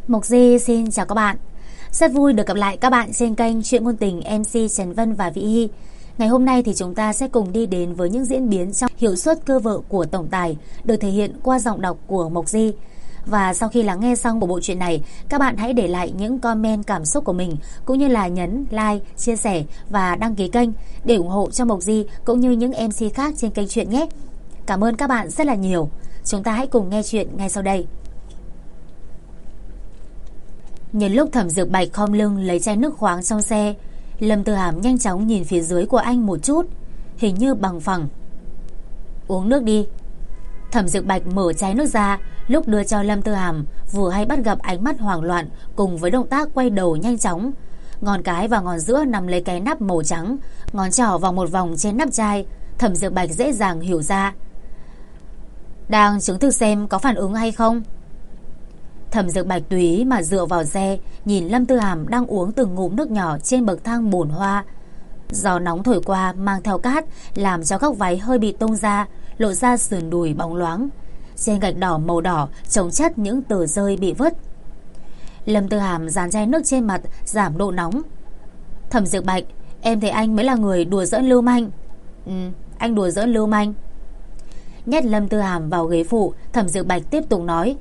Mộc Di xin chào các bạn. Rất vui được gặp lại các bạn trên kênh Chuyện Ngôn Tình MC Trần Vân và Vĩ Hy. Ngày hôm nay thì chúng ta sẽ cùng đi đến với những diễn biến trong hiệu suất cơ vợ của tổng tài được thể hiện qua giọng đọc của Mộc Di. Và sau khi lắng nghe xong của bộ truyện này, các bạn hãy để lại những comment cảm xúc của mình cũng như là nhấn like, chia sẻ và đăng ký kênh để ủng hộ cho Mộc Di cũng như những MC khác trên kênh truyện nhé. Cảm ơn các bạn rất là nhiều. Chúng ta hãy cùng nghe chuyện ngay sau đây. Nhân lúc Thẩm Dược Bạch khom lưng lấy chai nước khoáng trong xe, Lâm Tư Hàm nhanh chóng nhìn phía dưới của anh một chút, hình như bằng phẳng. Uống nước đi. Thẩm Dược Bạch mở chai nước ra, lúc đưa cho Lâm Tư Hàm vừa hay bắt gặp ánh mắt hoảng loạn cùng với động tác quay đầu nhanh chóng. Ngón cái và ngón giữa nắm lấy cái nắp màu trắng, ngón trỏ vòng một vòng trên nắp chai. Thẩm Dược Bạch dễ dàng hiểu ra. Đang chứng thực xem có phản ứng hay không. Thẩm Dược Bạch tùy ý mà dựa vào xe, nhìn Lâm Tư Hàm đang uống từng ngụm nước nhỏ trên bậc thang bồn hoa. Gió nóng thổi qua mang theo cát, làm cho góc váy hơi bị tung ra, lộ ra sườn đùi bóng loáng. Trên gạch đỏ màu đỏ chồng chất những tờ rơi bị vứt. Lâm Tư Hàm dàn chai nước trên mặt giảm độ nóng. Thẩm Dược Bạch, em thấy anh mới là người đùa giỡn lưu manh. Anh đùa giỡn lưu manh. Nhét Lâm Tư Hàm vào ghế phụ, Thẩm Dược Bạch tiếp tục nói.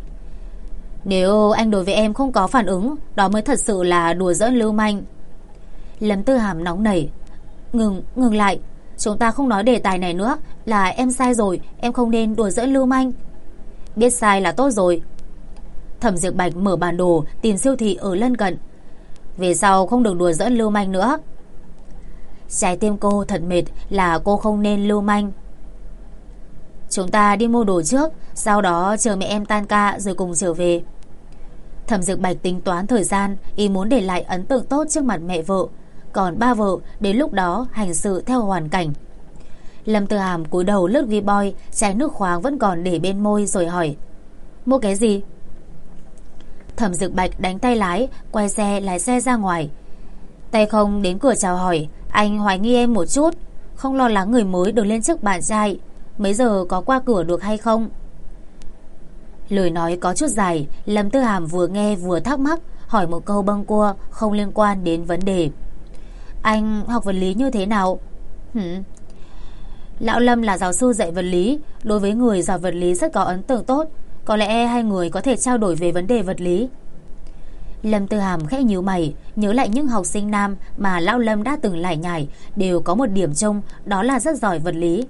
Nếu anh đối với em không có phản ứng, đó mới thật sự là đùa giỡn lưu manh. Lâm Tư Hàm nóng nảy. Ngừng lại. Chúng ta không nói đề tài này nữa. Là em sai rồi, em không nên đùa giỡn lưu manh. Biết sai là tốt rồi. Thẩm Dược Bạch mở bản đồ tìm siêu thị ở lân cận. Về sau không được đùa giỡn lưu manh nữa. Trái tim cô thật mệt là cô không nên lưu manh. Chúng ta đi mua đồ trước, sau đó chờ mẹ em tan ca rồi cùng trở về. Thẩm Dược Bạch tính toán thời gian, ý muốn để lại ấn tượng tốt trước mặt mẹ vợ, còn ba vợ đến lúc đó hành xử theo hoàn cảnh. Lâm Tư Hàm cúi đầu lướt Vboy, chai nước khoáng vẫn còn để bên môi rồi hỏi. Mua cái gì? Thẩm Dược Bạch đánh tay lái, quay xe lái xe ra ngoài. Tay không đến cửa chào hỏi. Anh hoài nghi em một chút, không lo lắng người mới được lên chức bạn trai. Mấy giờ có qua cửa được hay không? Lời nói có chút dài, Lâm Tư Hàm vừa nghe vừa thắc mắc, hỏi một câu bâng quơ không liên quan đến vấn đề. Anh học vật lý như thế nào? Lão Lâm là giáo sư dạy vật lý, đối với người giỏi vật lý rất có ấn tượng tốt. Có lẽ hai người có thể trao đổi về vấn đề vật lý. Lâm Tư Hàm khẽ nhíu mày, nhớ lại những học sinh nam mà Lão Lâm đã từng lải nhải, đều có một điểm chung, đó là rất giỏi vật lý.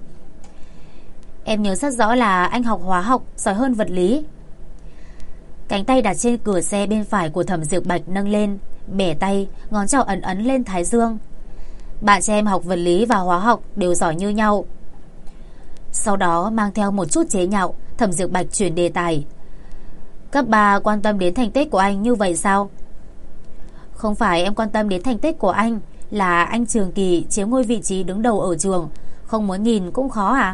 Em nhớ rất rõ là anh học hóa học giỏi hơn vật lý. Cánh tay đặt trên cửa xe bên phải của Thẩm Dược Bạch nâng lên, bẻ tay, ngón trỏ ấn ấn lên thái dương. Bạn cho em học vật lý và hóa học đều giỏi như nhau. Sau đó mang theo một chút chế nhạo, Thẩm Dược Bạch chuyển đề tài. Cấp 3 quan tâm đến thành tích của anh như vậy sao? Không phải em quan tâm đến thành tích của anh, là anh trường kỳ chiếm ngôi vị trí đứng đầu ở trường, không muốn nhìn cũng khó à?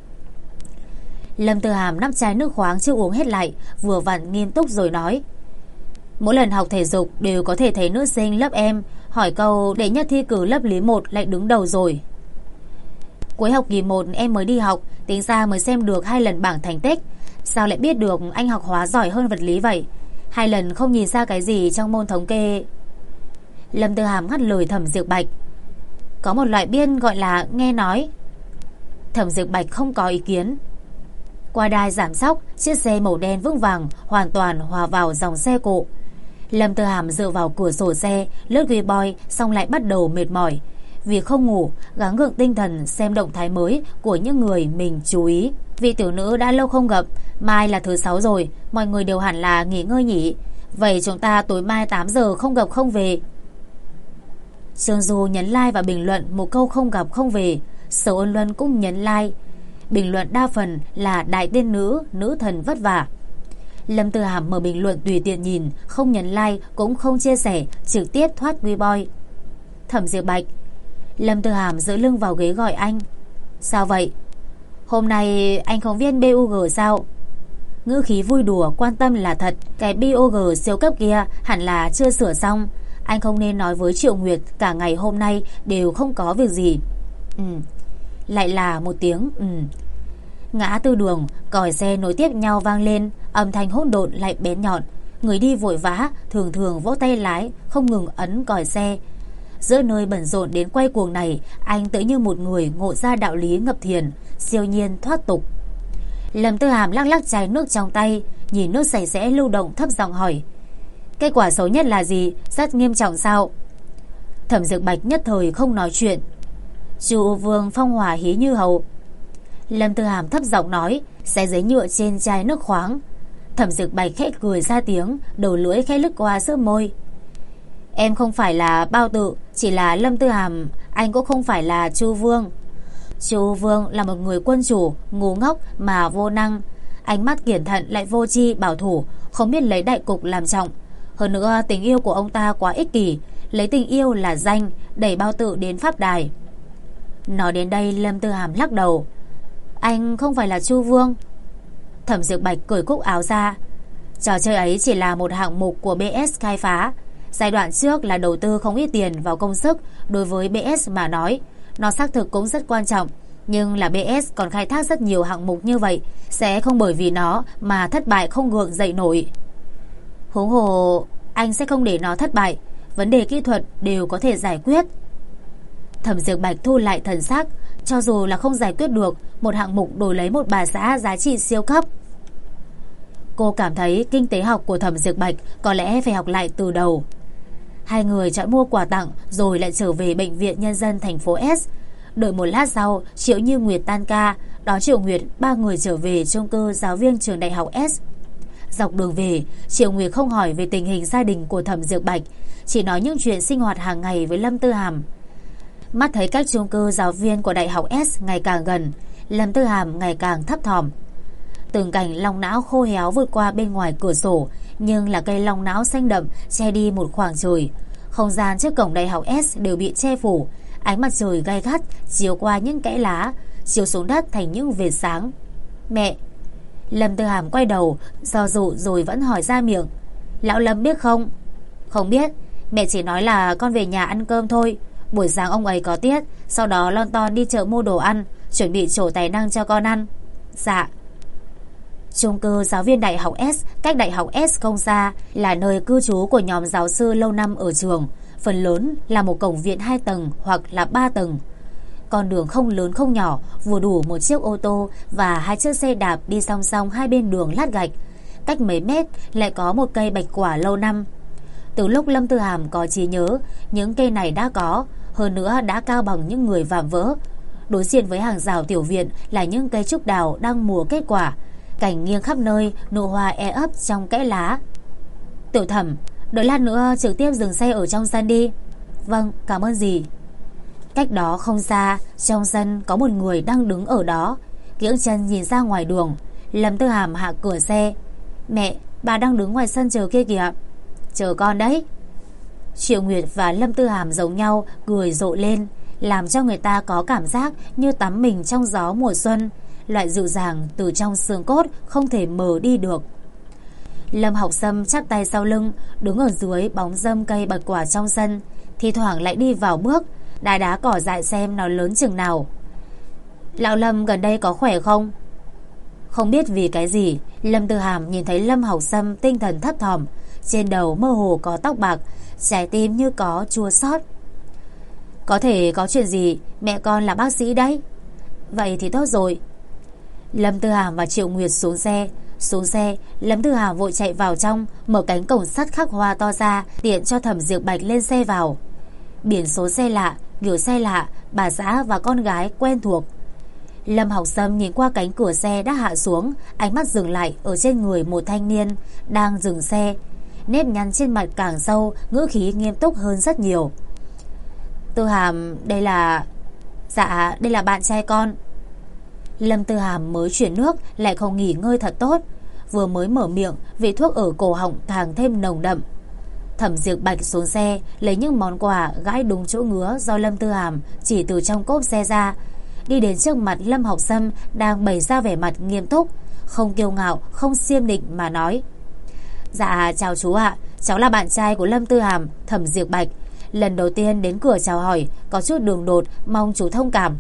Lâm Tư Hàm nắp chai nước khoáng chưa uống hết lại, vừa vặn nghiêm túc rồi nói. Mỗi lần học thể dục đều có thể thấy nữ sinh lớp em hỏi câu đệ nhất thi cử lớp lý 1 lại đứng đầu rồi. Cuối học kỳ 1 em mới đi học, tính ra mới xem được 2 lần bảng thành tích. Sao lại biết được anh học hóa giỏi hơn vật lý vậy? 2 lần không nhìn ra cái gì trong môn thống kê. Lâm Tư Hàm ngắt lời Thẩm Dược Bạch. Có một loại biên gọi là nghe nói. Thẩm Dược Bạch không có ý kiến. Qua đài giảm sóc, chiếc xe màu đen vững vàng hoàn toàn hòa vào dòng xe cộ. Lâm Tư Hàm dựa vào cửa sổ xe, lướt Vboy xong lại bắt đầu mệt mỏi. Vì không ngủ, gắng gượng tinh thần xem động thái mới của những người mình chú ý. Vị tiểu nữ đã lâu không gặp, mai là thứ 6 rồi, mọi người đều hẳn là nghỉ ngơi nhỉ. Vậy chúng ta tối mai 8 giờ không gặp không về. Trương Du nhấn like và bình luận một câu không gặp không về. Sở Ôn Luân cũng nhấn like. Bình luận đa phần là đại tiên nữ, nữ thần vất vả. Lâm Tư Hàm mở bình luận tùy tiện nhìn, không nhấn like cũng không chia sẻ, trực tiếp thoát Vboy. Thẩm Dược Bạch. Lâm Tư Hàm giữ lưng vào ghế gọi anh. Sao vậy? Hôm nay anh không viết BUG sao? Ngữ khí vui đùa, quan tâm là thật. Cái BUG siêu cấp kia hẳn là chưa sửa xong. Anh không nên nói với Triệu Nguyệt cả ngày hôm nay đều không có việc gì. Lại là một tiếng Ngã tư đường, còi xe nối tiếp nhau vang lên, âm thanh hỗn độn lại bén nhọn. Người đi vội vã thường thường vỗ tay lái, không ngừng ấn còi xe. Giữa nơi bận rộn đến quay cuồng này, anh tự như một người ngộ ra đạo lý ngập thiền, siêu nhiên thoát tục. Lâm Tư Hàm lắc lắc chai nước trong tay, nhìn nước sạch sẽ lưu động, thấp giọng hỏi: kết quả xấu nhất là gì? Rất nghiêm trọng sao? Thẩm Dược Bạch nhất thời không nói chuyện. Chu Vương phong hỏa hí như hầu. Lâm Tư Hàm thấp giọng nói, xé giấy nhựa trên chai nước khoáng. Thẩm Dược Bạch khẽ cười ra tiếng, đầu lưỡi khẽ lướt qua giữa môi. Em không phải là Bao Tự, chỉ là Lâm Tư Hàm. Anh cũng không phải là Chu Vương. Chu Vương là một người quân chủ, ngu ngốc mà vô năng. Ánh mắt kiển thận lại vô tri bảo thủ, không biết lấy đại cục làm trọng. Hơn nữa tình yêu của ông ta quá ích kỷ, lấy tình yêu là danh, đẩy Bao Tự đến pháp đài. Nói đến đây, Lâm Tư Hàm lắc đầu. Anh không phải là Chu Vương. Thẩm Dược Bạch cởi cúc áo ra. Trò chơi ấy chỉ là một hạng mục của BS khai phá. Giai đoạn trước là đầu tư không ít tiền vào công sức. Đối với BS mà nói, nó xác thực cũng rất quan trọng. Nhưng là BS còn khai thác rất nhiều hạng mục như vậy, sẽ không bởi vì nó mà thất bại không gượng dậy nổi. Huống hồ anh sẽ không để nó thất bại. Vấn đề kỹ thuật đều có thể giải quyết. Thẩm Dược Bạch thu lại thần sắc. Cho dù là không giải quyết được, một hạng mục đổi lấy một bà xã giá trị siêu cấp. Cô cảm thấy kinh tế học của Thẩm Dược Bạch có lẽ phải học lại từ đầu. Hai người chọn mua quà tặng rồi lại trở về bệnh viện nhân dân thành phố S. Đợi một lát sau, Triệu Như Nguyệt tan ca, đón Triệu Nguyệt, ba người trở về chung cư giáo viên trường đại học S. Dọc đường về, Triệu Nguyệt không hỏi về tình hình gia đình của Thẩm Dược Bạch, chỉ nói những chuyện sinh hoạt hàng ngày với Lâm Tư Hàm. Mắt thấy các chung cư giáo viên của đại học S ngày càng gần, Lâm Tư Hàm ngày càng thấp thỏm. Từng cảnh long não khô héo vượt qua bên ngoài cửa sổ, nhưng là cây long não xanh đậm che đi một khoảng trời. Không gian trước cổng đại học S đều bị che phủ, ánh mặt trời gay gắt chiếu qua những kẽ lá, chiếu xuống đất thành những vệt sáng. Mẹ! Lâm Tư Hàm quay đầu, do dự rồi vẫn hỏi ra miệng. Lão Lâm biết không? Không biết, mẹ chỉ nói là con về nhà ăn cơm thôi. Buổi sáng ông ấy có tiết, sau đó lon ton đi chợ mua đồ ăn, chuẩn bị trổ tài năng cho con ăn. Dạ. Chung cư giáo viên đại học S cách đại học S không xa, là nơi cư trú của nhóm giáo sư lâu năm ở trường. Phần lớn là một cổng viện 2 tầng hoặc là 3 tầng. Con đường không lớn không nhỏ, vừa đủ một chiếc ô tô và 2 chiếc xe đạp đi song song hai bên đường lát gạch. Cách mấy mét lại có một cây bạch quả lâu năm. Từ lúc Lâm Tư Hàm có trí nhớ, những cây này đã có, hơn nữa đã cao bằng những người vạm vỡ. Đối diện với hàng rào tiểu viện là những cây trúc đào đang mùa kết quả, cảnh nghiêng khắp nơi, nụ hoa e ấp trong kẽ lá. Tiểu Thẩm, đợi lát nữa trực tiếp dừng xe ở trong sân đi. Vâng, cảm ơn dì. Cách đó không xa, trong sân có một người đang đứng ở đó, kiễng chân nhìn ra ngoài đường. Lâm Tư Hàm hạ cửa xe. Mẹ, bà đang đứng ngoài sân chờ kia kìa. Chờ con đấy. Triệu Nguyệt và Lâm Tư Hàm giống nhau, cười rộ lên, làm cho người ta có cảm giác như tắm mình trong gió mùa xuân, loại dịu dàng từ trong xương cốt không thể mờ đi được. Lâm Học Sâm chắp tay sau lưng, đứng ở dưới bóng râm cây bạch quả trong sân, thi thoảng lại đi vào bước, đá đá cỏ dại xem nó lớn chừng nào. Lão Lâm gần đây có khỏe không? Không biết vì cái gì, Lâm Tư Hàm nhìn thấy Lâm Học Sâm tinh thần thấp thỏm, trên đầu mơ hồ có tóc bạc, trái tim như có chua xót. Có thể có chuyện gì, mẹ con là bác sĩ đấy. Vậy thì tốt rồi. Lâm Tư Hàm và Triệu Nguyệt xuống xe. Xuống xe, Lâm Tư Hàm vội chạy vào trong, mở cánh cổng sắt khắc hoa to ra, tiện cho Thẩm Dược Bạch lên xe vào. Biển số xe lạ, kiểu xe lạ, bà xã và con gái quen thuộc. Lâm Học Sâm nhìn qua cánh cửa xe đã hạ xuống, ánh mắt dừng lại ở trên người một thanh niên đang dừng xe. Nếp nhăn trên mặt càng sâu, ngữ khí nghiêm túc hơn rất nhiều. Tư Hàm, đây là... Dạ, đây là bạn trai con. Lâm Tư Hàm mới chuyển nước, lại không nghỉ ngơi thật tốt. Vừa mới mở miệng, vị thuốc ở cổ họng càng thêm nồng đậm. Thẩm Dược Bạch xuống xe, lấy những món quà gãi đúng chỗ ngứa do Lâm Tư Hàm chỉ từ trong cốp xe ra, đi đến trước mặt Lâm Học Sâm đang bày ra vẻ mặt nghiêm túc, không kiêu ngạo, không xiêm định mà nói. Dạ chào chú ạ, cháu là bạn trai của Lâm Tư Hàm, Thẩm Dược Bạch. Lần đầu tiên đến cửa chào hỏi, có chút đường đột, mong chú thông cảm.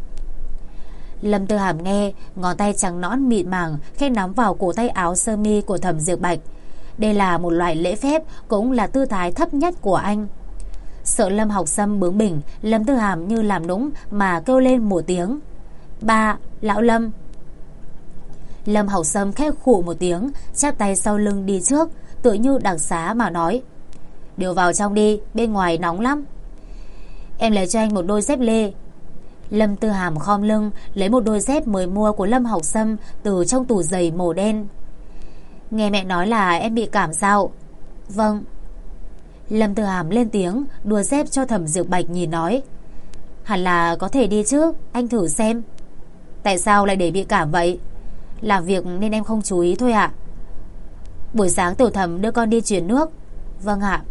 Lâm Tư Hàm nghe, ngón tay trắng nõn mịn màng khẽ nắm vào cổ tay áo sơ mi của Thẩm Dược Bạch. Đây là một loại lễ phép, cũng là tư thái thấp nhất của anh. Sợ Lâm Học Sâm bướng bỉnh, Lâm Tư Hàm như làm nũng mà kêu lên một tiếng: "Ba, lão Lâm." Lâm Học Sâm khẽ khụ một tiếng, chắp tay sau lưng đi trước, tựa như đặc xá mà nói: "Đều vào trong đi, bên ngoài nóng lắm." "Em lấy cho anh một đôi dép lê." Lâm Tư Hàm khom lưng lấy một đôi dép mới mua của Lâm Học Sâm từ trong tủ giày màu đen. "Nghe mẹ nói là em bị cảm sao?" "Vâng." Lâm Tư Hàm lên tiếng đùa dép cho Thẩm Diệp Bạch nhìn nói: "Hẳn là có thể đi chứ, anh thử xem." "Tại sao lại để bị cảm vậy?" "Làm việc nên em không chú ý thôi ạ." "Buổi sáng Tiểu Thẩm đưa con đi truyền nước." "Vâng ạ."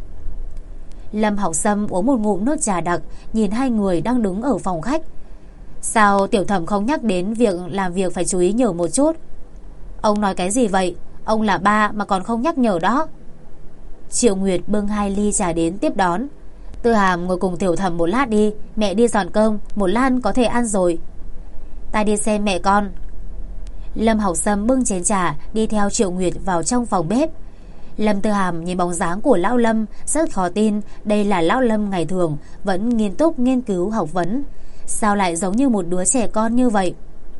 Lâm Học Sâm uống một ngụm nước trà đặc, nhìn hai người đang đứng ở phòng khách. "Sao Tiểu Thẩm không nhắc đến việc làm việc phải chú ý nhiều một chút?" "Ông nói cái gì vậy? Ông là ba mà còn không nhắc nhở đó." Triệu Nguyệt bưng 2 ly trà đến tiếp đón. "Tư Hàm ngồi cùng Tiểu Thẩm một lát đi, mẹ đi dọn cơm, một lát có thể ăn rồi." "Ta đi xem mẹ con." Lâm Học Sâm bưng chén trà đi theo Triệu Nguyệt vào trong phòng bếp. Lâm Tư Hàm nhìn bóng dáng của lão Lâm, rất khó tin đây là lão Lâm ngày thường vẫn nghiêm túc nghiên cứu học vấn, sao lại giống như một đứa trẻ con như vậy.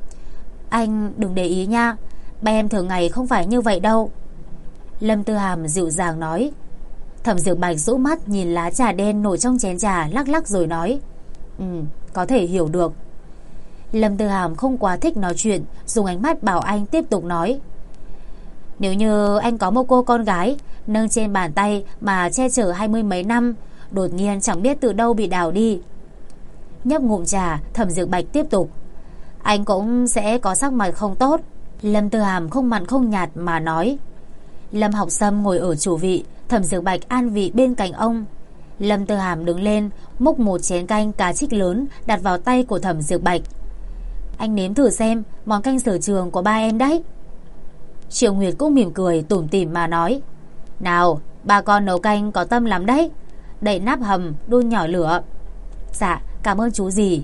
"Anh đừng để ý nha, ba em thường ngày không phải như vậy đâu." Lâm Tư Hàm dịu dàng nói. Thẩm Diệp Bạch rũ mắt nhìn lá trà đen nổi trong chén trà, lắc lắc rồi nói: Có thể hiểu được." Lâm Tư Hàm không quá thích nói chuyện, dùng ánh mắt bảo anh tiếp tục nói: "Nếu như anh có một cô con gái nâng trên bàn tay mà che chở 20 mấy năm, đột nhiên chẳng biết từ đâu bị đào đi." Nhấp ngụm trà, Thẩm Diệp Bạch tiếp tục: "Anh cũng sẽ có sắc mặt không tốt." Lâm Tư Hàm không mặn không nhạt mà nói. Lâm Học Sâm ngồi ở chủ vị, Thẩm Diệp Bạch an vị bên cạnh ông. Lâm Tư Hàm đứng lên, múc một chén canh cá trích lớn đặt vào tay của Thẩm Diệp Bạch. "Anh nếm thử xem, món canh sở trường của ba em đấy." Triệu Nguyệt cũng mỉm cười tủm tỉm mà nói: "Nào, ba con nấu canh có tâm lắm đấy." Đậy nắp hầm, đun nhỏ lửa. "Dạ, cảm ơn chú dì."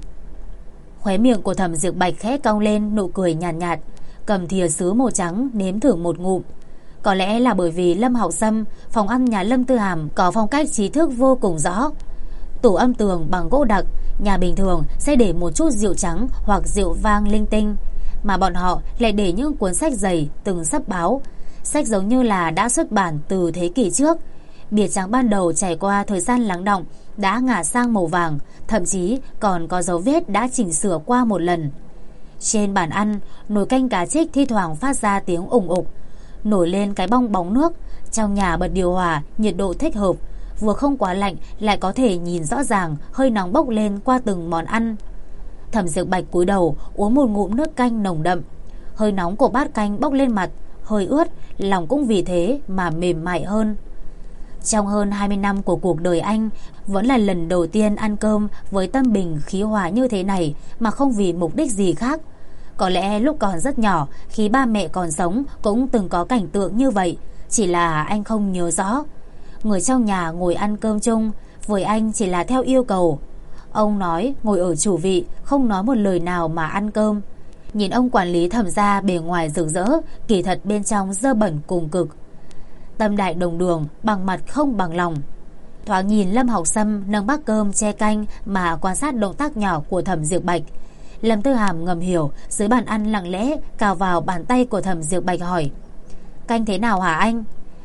Khóe miệng của Thẩm Diệp Bạch khẽ cong lên nụ cười nhàn nhạt, cầm thìa sứ màu trắng nếm thử một ngụm. Có lẽ là bởi vì Lâm Học Sâm, phòng ăn nhà Lâm Tư Hàm có phong cách trí thức vô cùng rõ. Tủ âm tường bằng gỗ đặc, nhà bình thường sẽ để một chút rượu trắng hoặc rượu vang linh tinh, mà bọn họ lại để những cuốn sách dày từng sấp báo, sách giống như là đã xuất bản từ thế kỷ trước. Bìa trắng ban đầu trải qua thời gian lắng đọng đã ngả sang màu vàng, thậm chí còn có dấu vết đã chỉnh sửa qua một lần. Trên bàn ăn, nồi canh cá trích thi thoảng phát ra tiếng ủng ục, nổi lên cái bong bóng nước. Trong nhà bật điều hòa, nhiệt độ thích hợp, vừa không quá lạnh lại có thể nhìn rõ ràng hơi nóng bốc lên qua từng món ăn. Thẩm Diệp Bạch cúi đầu uống một ngụm nước canh nồng đậm, hơi nóng của bát canh bốc lên mặt, hơi ướt, lòng cũng vì thế mà mềm mại hơn. Trong hơn 20 năm của cuộc đời anh, vẫn là lần đầu tiên ăn cơm với tâm bình khí hòa như thế này mà không vì mục đích gì khác. Có lẽ lúc còn rất nhỏ, khi ba mẹ còn sống cũng từng có cảnh tượng như vậy, chỉ là anh không nhớ rõ. Người trong nhà ngồi ăn cơm chung, với anh chỉ là theo yêu cầu. Ông nói ngồi ở chủ vị, không nói một lời nào mà ăn cơm. Nhìn ông quản lý Thẩm gia bề ngoài rực rỡ, kỳ thật bên trong dơ bẩn cùng cực. Tâm đại đồng đường, bằng mặt không bằng lòng. Thoáng nhìn Lâm Học Sâm nâng bát cơm che canh mà quan sát động tác nhỏ của Thẩm Diệp Bạch. Lâm Tư Hàm ngầm hiểu, dưới bàn ăn lặng lẽ cào vào bàn tay của Thẩm Diệp Bạch hỏi: "Canh thế nào hả anh?"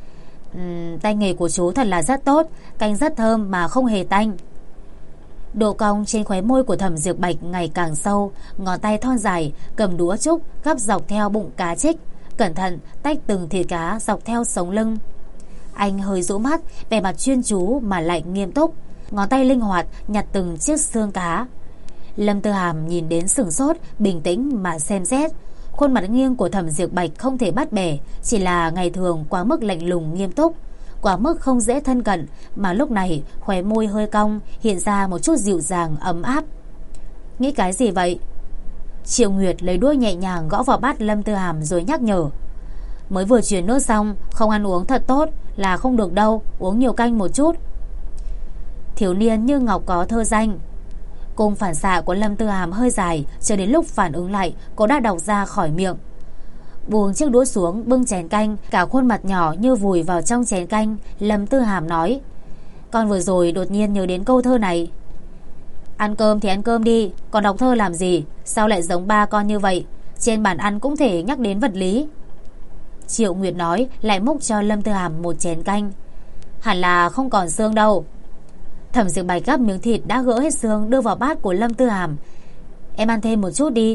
Tay nghề của chú thật là rất tốt, canh rất thơm mà không hề tanh." Độ cong trên khóe môi của Thẩm Diệp Bạch ngày càng sâu, ngón tay thon dài cầm đũa trúc gắp dọc theo bụng cá trích, cẩn thận tách từng thìa cá dọc theo sống lưng. Anh hơi rũ mắt, vẻ mặt chuyên chú mà lại nghiêm túc, ngón tay linh hoạt nhặt từng chiếc xương cá. Lâm Tư Hàm nhìn đến sửng sốt, bình tĩnh mà xem xét. Khuôn mặt nghiêng của Thẩm Diệp Bạch không thể bắt bẻ, chỉ là ngày thường quá mức lạnh lùng nghiêm túc, quá mức không dễ thân cận, mà lúc này khóe môi hơi cong, hiện ra một chút dịu dàng ấm áp. "Nghĩ cái gì vậy?" Triệu Nguyệt lấy đuôi nhẹ nhàng gõ vào bát Lâm Tư Hàm rồi nhắc nhở: "Mới vừa truyền nước xong, không ăn uống thật tốt là không được đâu, uống nhiều canh một chút." Thiếu niên như ngọc có thơ danh. Cung phản xạ của Lâm Tư Hàm hơi dài, cho đến lúc phản ứng lại, cô đã đọc ra khỏi miệng: Buông chiếc đũa xuống, bưng chén canh, cả khuôn mặt nhỏ như vùi vào trong chén canh. Lâm Tư Hàm nói: Con vừa rồi đột nhiên nhớ đến câu thơ này. Ăn cơm thì ăn cơm đi, còn đọc thơ làm gì? Sao lại giống ba con như vậy? Trên bàn ăn cũng thể nhắc đến vật lý. Triệu Nguyệt nói, lại múc cho Lâm Tư Hàm một chén canh. Hẳn là không còn xương đâu. Thẩm Diệp Bạch gắp miếng thịt đã gỡ hết xương đưa vào bát của Lâm Tư Hàm. Em ăn thêm một chút đi.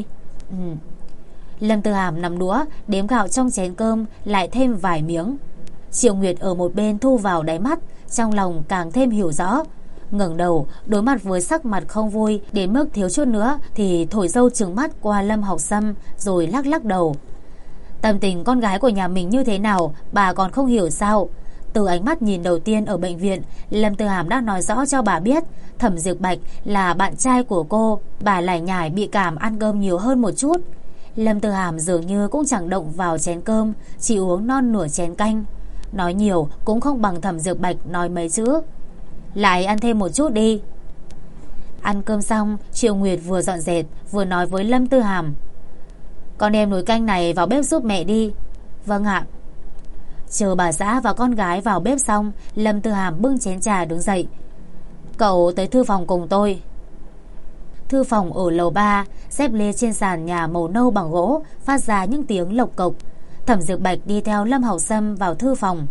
Lâm Tư Hàm nắm đũa đếm gạo trong chén cơm, lại thêm vài miếng. Triệu Nguyệt ở một bên thu vào đáy mắt, trong lòng càng thêm hiểu rõ. Ngẩng đầu đối mặt với sắc mặt không vui đến mức thiếu chút nữa thì thổi dâu trừng mắt qua Lâm Học Sâm, rồi lắc lắc đầu. Tâm tình con gái của nhà mình như thế nào bà còn không hiểu sao? Từ ánh mắt nhìn đầu tiên ở bệnh viện, Lâm Tư Hàm đã nói rõ cho bà biết Thẩm Diệp Bạch là bạn trai của cô. Bà lải nhải bị cảm, ăn cơm nhiều hơn một chút. Lâm Tư Hàm dường như cũng chẳng động vào chén cơm, chỉ uống non nửa chén canh. Nói nhiều cũng không bằng Thẩm Diệp Bạch nói mấy chữ. Lại ăn thêm một chút đi. Ăn cơm xong, Triệu Nguyệt vừa dọn dẹp vừa nói với Lâm Tư Hàm: Con đem nồi canh này vào bếp giúp mẹ đi. Vâng ạ. Chờ bà xã và con gái vào bếp xong, Lâm Tư Hàm bưng chén trà đứng dậy. Cậu tới thư phòng cùng tôi. Thư phòng ở lầu 3, xếp lê trên sàn nhà màu nâu bằng gỗ, phát ra những tiếng lộc cộc. Thẩm Diệp Bạch đi theo Lâm Học Sâm vào thư phòng.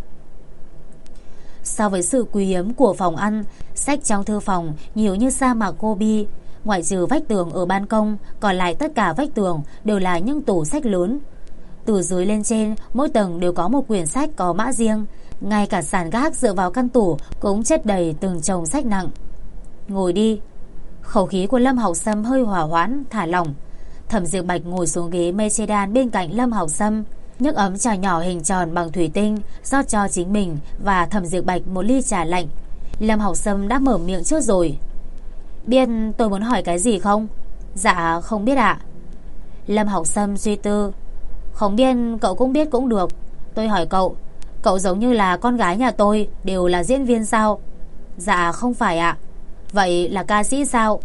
So với sự quý hiếm của phòng ăn, sách trong thư phòng nhiều như sa mạc Gobi. Ngoại trừ vách tường ở ban công, còn lại tất cả vách tường đều là những tủ sách lớn. Từ dưới lên trên, mỗi tầng đều có một quyển sách có mã riêng. Ngay cả sàn gác dựa vào căn tủ cũng chất đầy từng chồng sách nặng. Ngồi đi. Khẩu khí của Lâm Học Sâm hơi hỏa hoãn, thả lỏng. Thẩm Diệp Bạch ngồi xuống ghế mây che đan bên cạnh Lâm Học Sâm, nhấc ấm trà nhỏ hình tròn bằng thủy tinh rót cho chính mình và Thẩm Diệp Bạch một ly trà lạnh. Lâm Học Sâm đã mở miệng trước rồi. Biết tôi muốn hỏi cái gì không? Dạ không biết ạ. Lâm Học Sâm suy tư. Không biết cậu cũng biết cũng được. Tôi hỏi cậu, cậu giống như là con gái nhà tôi đều là diễn viên sao? Dạ không phải ạ. Vậy là ca sĩ sao?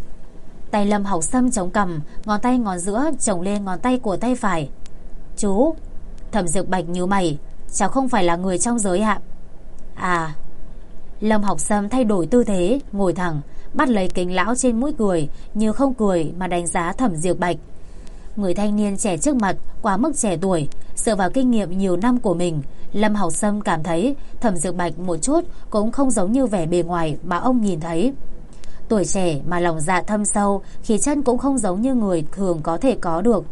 Tay Lâm Học Sâm chống cằm, ngón tay ngón giữa chồng lên ngón tay của tay phải. Chú. Thẩm Diệp Bạch nhíu mày. Cháu không phải là người trong giới ạ. À. Lâm Học Sâm thay đổi tư thế, ngồi thẳng, bắt lấy kính lão trên mũi cười, như không cười mà đánh giá Thẩm Diệp Bạch. Người thanh niên trẻ trước mặt quá mức trẻ tuổi, dựa vào kinh nghiệm nhiều năm của mình, Lâm Học Sâm cảm thấy Thẩm Diệp Bạch một chút cũng không giống như vẻ bề ngoài mà ông nhìn thấy. Tuổi trẻ mà lòng dạ thâm sâu, khí chất cũng không giống như người thường có thể có được.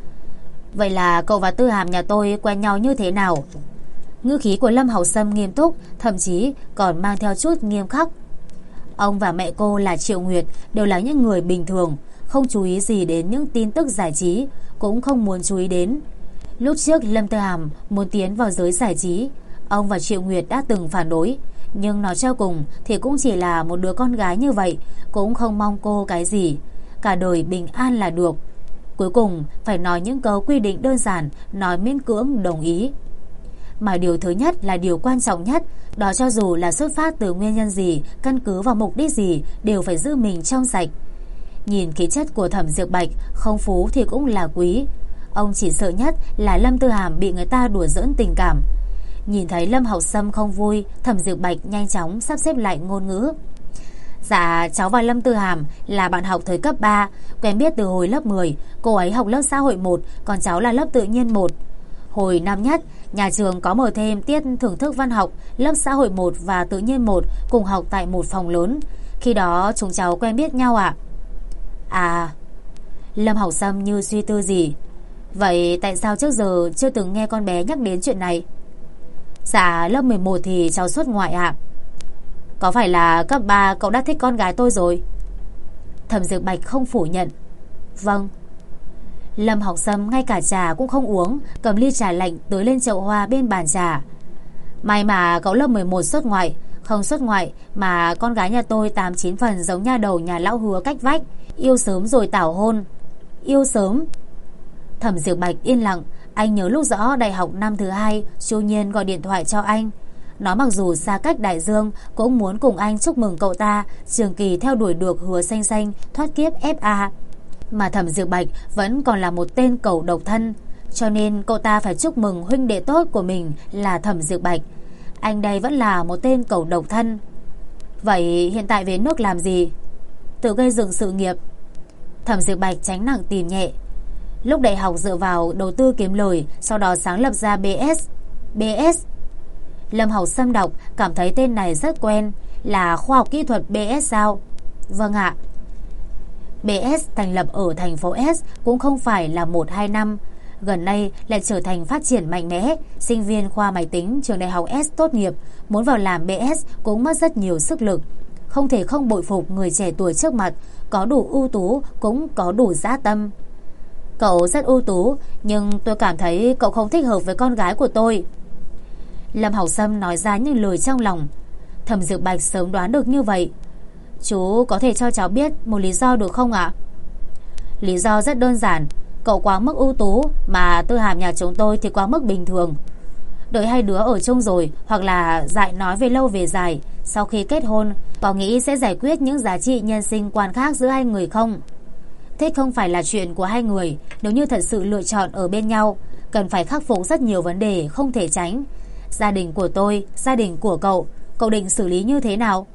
Vậy là cậu và Tư Hàm nhà tôi quen nhau như thế nào? Ngữ khí của Lâm Học Sâm nghiêm túc, thậm chí còn mang theo chút nghiêm khắc. Ông và mẹ cô là Triệu Nguyệt đều là những người bình thường, không chú ý gì đến những tin tức giải trí, cũng không muốn chú ý đến. Lúc trước Lâm Tư Hàm muốn tiến vào giới giải trí, ông và Triệu Nguyệt đã từng phản đối, nhưng nói cho cùng thì cũng chỉ là một đứa con gái như vậy, cũng không mong cô cái gì, cả đời bình an là được. Cuối cùng phải nói những câu quy định đơn giản, nói miễn cưỡng đồng ý. Mà điều thứ nhất là điều quan trọng nhất, đó cho dù là xuất phát từ nguyên nhân gì, căn cứ vào mục đích gì, đều phải giữ mình trong sạch. Nhìn khí chất của Thẩm Diệp Bạch, không phú thì cũng là quý. Ông chỉ sợ nhất là Lâm Tư Hàm bị người ta đùa giỡn tình cảm. Nhìn thấy Lâm Học Sâm không vui, Thẩm Diệp Bạch nhanh chóng sắp xếp lại ngôn ngữ. Dạ, cháu và Lâm Tư Hàm là bạn học thời cấp 3, quen biết từ hồi lớp 10. Cô ấy học lớp xã hội 1, còn cháu là lớp tự nhiên 1. Hồi năm nhất, nhà trường có mở thêm tiết thưởng thức văn học, lớp xã hội 1 và tự nhiên 1 cùng học tại một phòng lớn. Khi đó chúng cháu quen biết nhau ạ. À. Lâm Học Sâm như suy tư gì. Vậy tại sao trước giờ chưa từng nghe con bé nhắc đến chuyện này? Dạ, lớp 11 thì cháu xuất ngoại ạ. Có phải là cấp 3 cậu đã thích con gái tôi rồi? Thẩm Diệp Bạch không phủ nhận. Vâng. Lâm Học Sâm ngay cả trà cũng không uống, cầm ly trà lạnh tưới lên chậu hoa bên bàn trà. May mà cậu lớp 11 xuất ngoại. Không xuất ngoại mà con gái nhà tôi 89 phần giống nha đầu nhà lão Hứa cách vách, yêu sớm rồi tảo hôn. Yêu sớm? Thẩm Diệp Bạch yên lặng. Anh nhớ lúc rõ đại học năm thứ 2, Chu Nhiên gọi điện thoại cho anh. Nó mặc dù xa cách đại dương, cũng muốn cùng anh chúc mừng cậu ta trường kỳ theo đuổi được Hứa Xanh Xanh thoát kiếp FA. Mà Thẩm Diệp Bạch vẫn còn là một tên cẩu độc thân. Cho nên cậu ta phải chúc mừng huynh đệ tốt của mình là Thẩm Diệp Bạch. Anh đây vẫn là một tên cẩu độc thân. Vậy hiện tại về nước làm gì? Tự gây dựng sự nghiệp. Thẩm Diệp Bạch tránh nặng tìm nhẹ. Lúc đại học dựa vào đầu tư kiếm lời, sau đó sáng lập ra BS. BS. Lâm Hậu Sâm đọc, cảm thấy tên này rất quen. Là khoa học kỹ thuật BS sao? Vâng ạ. BS thành lập ở thành phố S cũng không phải là 1-2 năm. Gần đây lại trở thành phát triển mạnh mẽ. Sinh viên khoa máy tính trường đại học S tốt nghiệp, muốn vào làm BS cũng mất rất nhiều sức lực. Không thể không bội phục người trẻ tuổi trước mặt, có đủ ưu tú cũng có đủ dã tâm. Cậu rất ưu tú, nhưng tôi cảm thấy cậu không thích hợp với con gái của tôi. Lâm Hậu Sâm nói ra những lời trong lòng. Thẩm Diệp Bạch sớm đoán được như vậy. Chú có thể cho cháu biết một lý do được không ạ? Lý do rất đơn giản. Cậu quá mức ưu tú, mà Tư Hàm nhà chúng tôi thì quá mức bình thường. Đợi hai đứa ở chung rồi, hoặc là dại nói về lâu về dài, sau khi kết hôn, có nghĩ sẽ giải quyết những giá trị nhân sinh quan khác giữa hai người không? Thích không phải là chuyện của hai người. Nếu như thật sự lựa chọn ở bên nhau, cần phải khắc phục rất nhiều vấn đề không thể tránh. Gia đình của tôi, gia đình của cậu, cậu định xử lý như thế nào?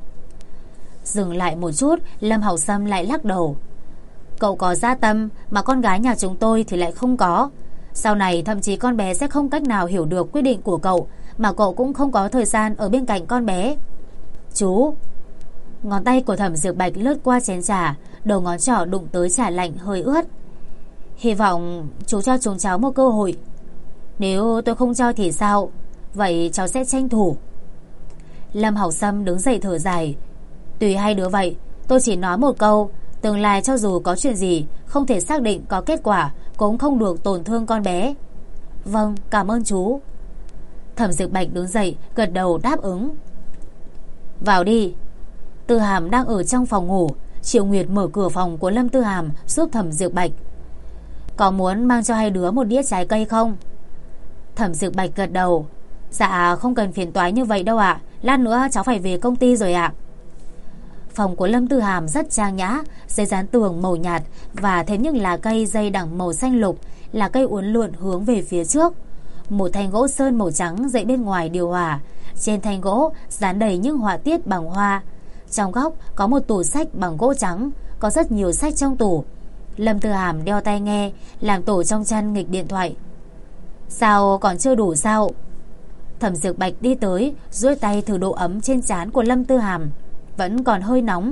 Dừng lại một chút, Lâm Hậu Sâm lại lắc đầu. Cậu có dã tâm, mà con gái nhà chúng tôi thì lại không có. Sau này thậm chí con bé sẽ không cách nào hiểu được quyết định của cậu, mà cậu cũng không có thời gian ở bên cạnh con bé. Chú. Ngón tay của Thẩm Diệp Bạch lướt qua chén trà, đầu ngón trỏ đụng tới trà lạnh hơi ướt. Hy vọng chú cho chúng cháu một cơ hội. Nếu tôi không cho thì sao? Vậy cháu sẽ tranh thủ. Lâm Hậu Sâm đứng dậy thở dài. Tùy hai đứa vậy, tôi chỉ nói một câu. Tương lai cho dù có chuyện gì, không thể xác định có kết quả, cũng không được tổn thương con bé. Vâng, cảm ơn chú. Thẩm Diệp Bạch đứng dậy, gật đầu đáp ứng. Vào đi. Tư Hàm đang ở trong phòng ngủ. Triệu Nguyệt mở cửa phòng của Lâm Tư Hàm giúp Thẩm Diệp Bạch. Có muốn mang cho hai đứa một đĩa trái cây không? Thẩm Diệp Bạch gật đầu. Dạ không cần phiền toái như vậy đâu ạ. Lát nữa cháu phải về công ty rồi ạ. Phòng của Lâm Tư Hàm rất trang nhã, giấy dán tường màu nhạt và thêm những lá cây dây đằng màu xanh lục, là cây uốn lượn hướng về phía trước. Một thanh gỗ sơn màu trắng dậy bên ngoài điều hòa, trên thanh gỗ dán đầy những họa tiết bằng hoa. Trong góc có một tủ sách bằng gỗ trắng, có rất nhiều sách trong tủ. Lâm Tư Hàm đeo tai nghe, làm tổ trong chăn nghịch điện thoại. Sao còn chưa đủ sao? Thẩm Diệp Bạch đi tới, duỗi tay thử độ ấm trên trán của Lâm Tư Hàm. Vẫn còn hơi nóng.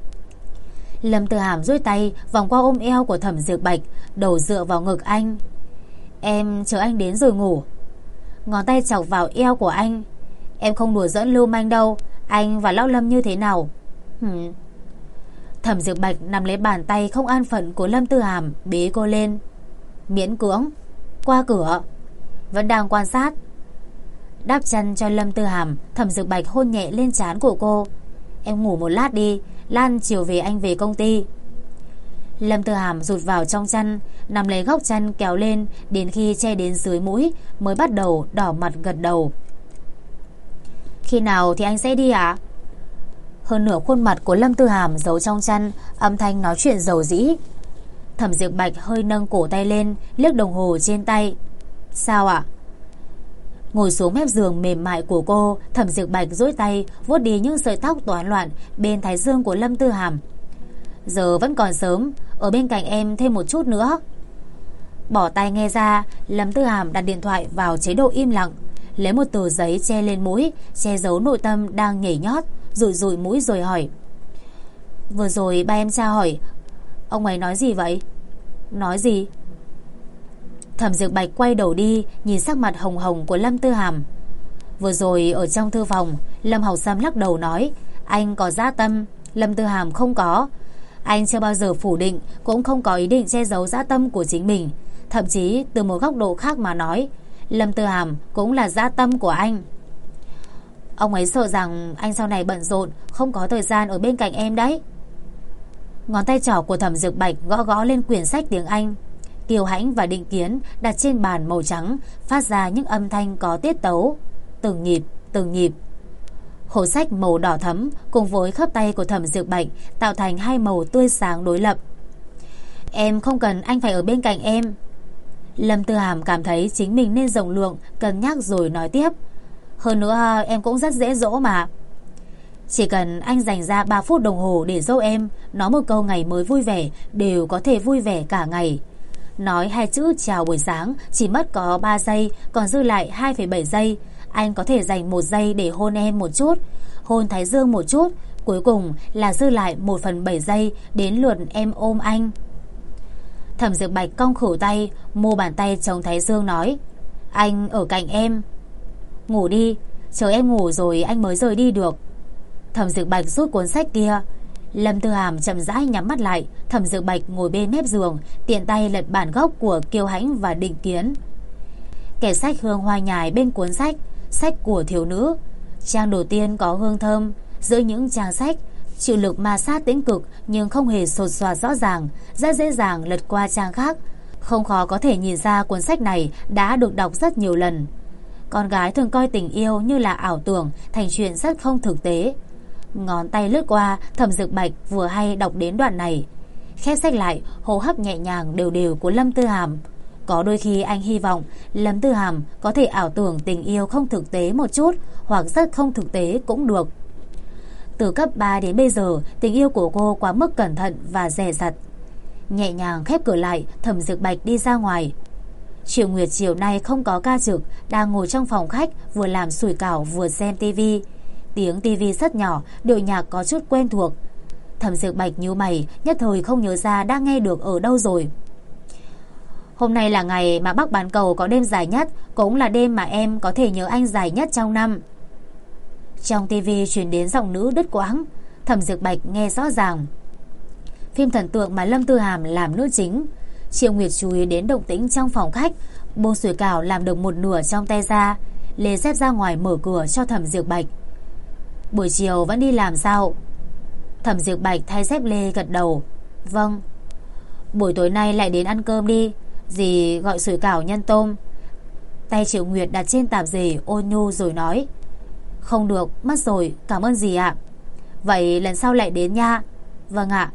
Lâm Tư Hàm duỗi tay vòng qua ôm eo của Thẩm Diệp Bạch, đầu dựa vào ngực anh. Em chờ anh đến rồi ngủ. Ngón tay chọc vào eo của anh. Em không đùa giỡn lưu manh đâu. Anh và Lão Lâm như thế nào? Thẩm Diệp Bạch nắm lấy bàn tay không an phận của Lâm Tư Hàm, bế cô lên. Miễn cưỡng. Qua cửa. Vẫn đang quan sát. Đáp chân cho Lâm Tư Hàm, Thẩm Diệp Bạch hôn nhẹ lên trán của cô. Em ngủ một lát đi, Lan chiều về anh về công ty. Lâm Tư Hàm rụt vào trong chăn, nằm lấy góc chăn kéo lên, đến khi che đến dưới mũi mới bắt đầu đỏ mặt gật đầu. Khi nào thì anh sẽ đi ạ? Hơn nửa khuôn mặt của Lâm Tư Hàm giấu trong chăn, âm thanh nói chuyện dầu dĩ. Thẩm Diệp Bạch hơi nâng cổ tay lên, liếc đồng hồ trên tay. Sao ạ? Ngồi xuống mép giường mềm mại của cô, Thẩm Diệp Bạch duỗi tay vuốt đi những sợi tóc toán loạn bên thái dương của Lâm Tư Hàm. Giờ vẫn còn sớm, ở bên cạnh em thêm một chút nữa. Bỏ tay nghe ra, Lâm Tư Hàm đặt điện thoại vào chế độ im lặng, lấy một tờ giấy che lên mũi, che giấu nội tâm đang nhảy nhót, rủi rủi mũi rồi hỏi. Vừa rồi ba em tra hỏi, ông ấy nói gì vậy? Nói gì? Thẩm Diệp Bạch quay đầu đi, nhìn sắc mặt hồng hồng của Lâm Tư Hàm. Vừa rồi ở trong thư phòng, Lâm Hậu Sâm lắc đầu nói, anh có dã tâm, Lâm Tư Hàm không có. Anh chưa bao giờ phủ định, cũng không có ý định che giấu dã tâm của chính mình. Thậm chí từ một góc độ khác mà nói, Lâm Tư Hàm cũng là dã tâm của anh. Ông ấy sợ rằng anh sau này bận rộn, không có thời gian ở bên cạnh em đấy. Ngón tay trỏ của Thẩm Diệp Bạch gõ gõ lên quyển sách tiếng Anh. Kiều Hãnh và Định Kiến đặt trên bàn màu trắng, phát ra những âm thanh có tiết tấu, từng nhịp, từng nhịp. Hồ sách màu đỏ thẫm cùng với khớp tay của Thẩm Diệp Bạch tạo thành hai màu tươi sáng đối lập. Em không cần anh phải ở bên cạnh em. Lâm Tư Hàm cảm thấy chính mình nên rộng lượng, cân nhắc rồi nói tiếp. Hơn nữa em cũng rất dễ dỗ mà. Chỉ cần anh dành ra 3 phút đồng hồ để dỗ em, nói một câu ngày mới vui vẻ, đều có thể vui vẻ cả ngày. Nói 2 chữ chào buổi sáng chỉ mất có 3 giây, còn dư lại 2,7 giây. Anh có thể dành 1 giây để hôn em một chút, hôn thái dương một chút, cuối cùng là dư lại 1/7 giây đến lượt em ôm anh. Thẩm Diệp Bạch cong khỉu tay, mô bàn tay chống thái dương nói, anh ở cạnh em. Ngủ đi, chờ em ngủ rồi anh mới rời đi được. Thẩm Diệp Bạch rút cuốn sách kia. Lâm Tư Hàm chậm rãi nhắm mắt lại. Thẩm Diệp Bạch ngồi bên mép giường, tiện tay lật bản gốc của Kiêu Hãnh và Định Kiến. Kẻ sách hương hoa nhài bên cuốn sách, sách của thiếu nữ. Trang đầu tiên có hương thơm. Giữa những trang sách, chịu lực ma sát tĩnh cực nhưng không hề sột soạt rõ ràng, rất dễ dàng lật qua trang khác. Không khó có thể nhìn ra cuốn sách này đã được đọc rất nhiều lần. Con gái thường coi tình yêu như là ảo tưởng, thành chuyện rất không thực tế. Ngón tay lướt qua, Thẩm Dực Bạch vừa hay đọc đến đoạn này. Khép sách lại, hô hấp nhẹ nhàng đều đều của Lâm Tư Hàm. Có đôi khi anh hy vọng Lâm Tư Hàm có thể ảo tưởng tình yêu không thực tế một chút, hoặc rất không thực tế cũng được. Từ cấp 3 đến bây giờ, tình yêu của cô quá mức cẩn thận và dè dặt. Nhẹ nhàng khép cửa lại, Thẩm Dực Bạch đi ra ngoài. Triệu Nguyệt chiều nay không có ca trực, đang ngồi trong phòng khách, vừa làm sủi cảo vừa xem tivi. Tiếng tivi rất nhỏ, điệu nhạc có chút quen thuộc. Thẩm Dực Bạch nhíu mày, nhất thời không nhớ ra đang nghe được ở đâu rồi. Hôm nay là ngày mà Bắc Bán Cầu có đêm dài nhất, cũng là đêm mà em có thể nhớ anh dài nhất trong năm. Trong tivi truyền đến giọng nữ đứt quãng. Thẩm Dực Bạch nghe rõ ràng. Phim thần tượng mà Lâm Tư Hàm làm nữ chính. Triệu Nguyệt chú ý đến động tĩnh trong phòng khách, buông sủi cảo làm được một nửa trong tay ra, lê dép ra ngoài mở cửa cho Thẩm Dực Bạch. Buổi chiều vẫn đi làm sao? Thẩm Dực Bạch thay dép lê gật đầu. Vâng. Buổi tối nay lại đến ăn cơm đi, dì gọi sủi cảo nhân tôm. Tay Triệu Nguyệt đặt trên tạp dề ôn nhu rồi nói, không được, mất rồi, cảm ơn dì ạ. Vậy lần sau lại đến nha. Vâng ạ.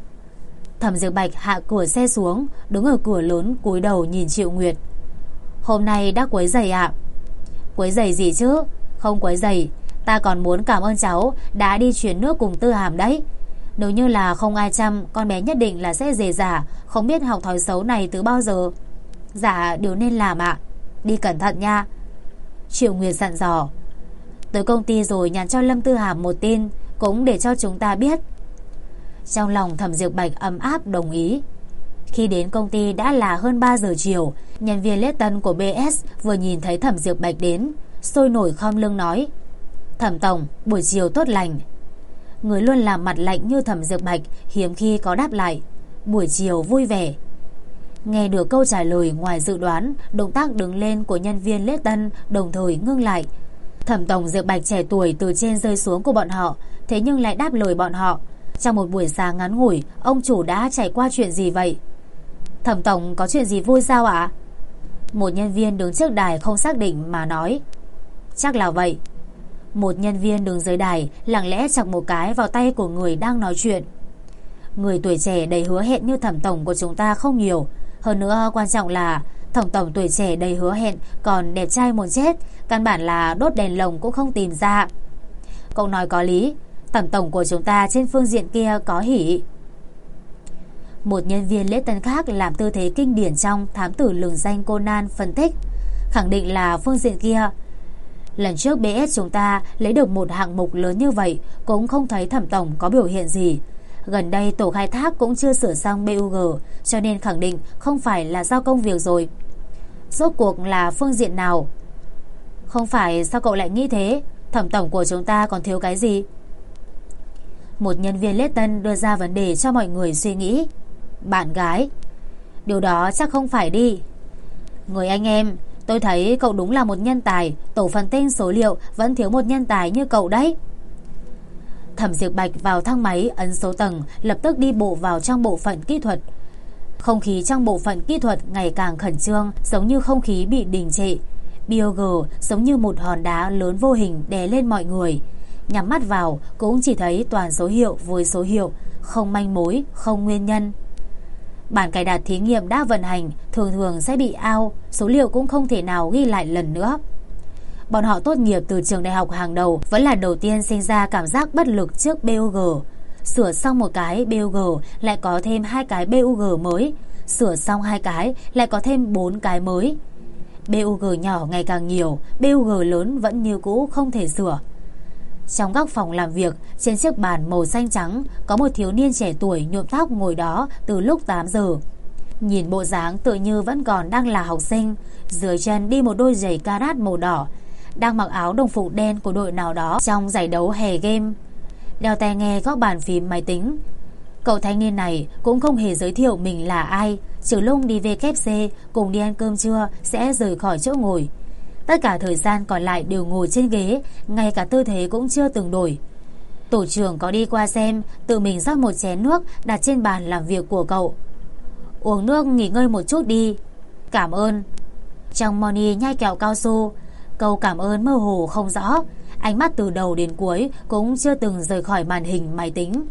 Thẩm Dực Bạch hạ cửa xe xuống, đứng ở cửa lớn cúi đầu nhìn Triệu Nguyệt. Hôm nay đã quấy rầy ạ. Quấy rầy gì chứ? Không quấy rầy, ta còn muốn cảm ơn cháu đã đi chuyển nước cùng Tư Hàm đấy. Nếu như là không ai chăm, con bé nhất định là sẽ dề dả, không biết học thói xấu này từ bao giờ. Dạ, điều nên làm ạ. Đi cẩn thận nha. Triệu Nguyệt dặn dò. Tới công ty rồi nhắn cho Lâm Tư Hàm một tin, cũng để cho chúng ta biết. Trong lòng Thẩm Dực Bạch ấm áp đồng ý. Khi đến công ty đã là hơn 3 giờ chiều. Nhân viên lễ tân của BS vừa nhìn thấy Thẩm Dực Bạch đến, sôi nổi khom lưng nói, Thẩm tổng, buổi chiều tốt lành. Người luôn làm mặt lạnh như Thẩm Dực Bạch hiếm khi có đáp lại, buổi chiều vui vẻ. Nghe được câu trả lời ngoài dự đoán, động tác đứng lên của nhân viên lễ tân đồng thời ngưng lại. Thẩm tổng Dực Bạch trẻ tuổi từ trên rơi xuống của bọn họ, thế nhưng lại đáp lời bọn họ. Trong một buổi sáng ngắn ngủi, ông chủ đã trải qua chuyện gì vậy? Thẩm tổng có chuyện gì vui sao ạ? Một nhân viên đứng trước đài không xác định mà nói. Chắc là vậy. Một nhân viên đứng dưới đài lặng lẽ chọc một cái vào tay của người đang nói chuyện. Người tuổi trẻ đầy hứa hẹn như Thẩm tổng của chúng ta không nhiều. Hơn nữa quan trọng là Thẩm tổng tuổi trẻ đầy hứa hẹn còn đẹp trai muốn chết, căn bản là đốt đèn lồng cũng không tìm ra. Cậu nói có lý, Thẩm tổng của chúng ta trên phương diện kia có hỉ. Một nhân viên lễ tân khác làm tư thế kinh điển trong Thám tử lừng danh Conan phân tích, khẳng định là phương diện kia. Lần trước BS chúng ta lấy được một hạng mục lớn như vậy, cũng không thấy Thẩm tổng có biểu hiện gì. Gần đây tổ khai thác cũng chưa sửa xong BUG, cho nên khẳng định không phải là do công việc rồi. Rốt cuộc là phương diện nào? Không phải, sao cậu lại nghĩ thế? Thẩm tổng của chúng ta còn thiếu cái gì? Một nhân viên lễ tân đưa ra vấn đề cho mọi người suy nghĩ. Bạn gái. Điều đó chắc không phải đi. Người anh em, tôi thấy cậu đúng là một nhân tài. Tổ phân tích số liệu vẫn thiếu một nhân tài như cậu đấy. Thẩm Dực Bạch vào thang máy ấn số tầng, lập tức đi bộ vào trong bộ phận kỹ thuật. Không khí trong bộ phận kỹ thuật ngày càng khẩn trương, giống như không khí bị đình trệ. BOG giống như một hòn đá lớn vô hình đè lên mọi người. Nhắm mắt vào cũng chỉ thấy toàn số hiệu với số hiệu, không manh mối, không nguyên nhân. Bản cài đặt thí nghiệm đã vận hành thường thường sẽ bị out, số liệu cũng không thể nào ghi lại lần nữa. Bọn họ tốt nghiệp từ trường đại học hàng đầu vẫn là đầu tiên sinh ra cảm giác bất lực trước BUG. Sửa xong một cái BUG lại có thêm 2 cái BUG mới, sửa xong 2 cái lại có thêm 4 cái mới. BUG nhỏ ngày càng nhiều, BUG lớn vẫn như cũ không thể sửa. Trong góc phòng làm việc, trên chiếc bàn màu xanh trắng có một thiếu niên trẻ tuổi nhuộm tóc ngồi đó từ lúc 8 giờ. Nhìn bộ dáng tự như vẫn còn đang là học sinh, dưới chân đi một đôi giày carat màu đỏ, đang mặc áo đồng phục đen của đội nào đó trong giải đấu hè game, đeo tai nghe góc bàn phím máy tính. Cậu thanh niên này cũng không hề giới thiệu mình là ai, trừ lúc đi về KFC cùng đi ăn cơm trưa sẽ rời khỏi chỗ ngồi. Tất cả thời gian còn lại đều ngồi trên ghế, ngay cả tư thế cũng chưa từng đổi. Tổ trưởng có đi qua xem, tự mình rót một chén nước đặt trên bàn làm việc của cậu. Uống nước nghỉ ngơi một chút đi. Cảm ơn. Trong Moni nhai kẹo cao su, câu cảm ơn mơ hồ không rõ, ánh mắt từ đầu đến cuối cũng chưa từng rời khỏi màn hình máy tính.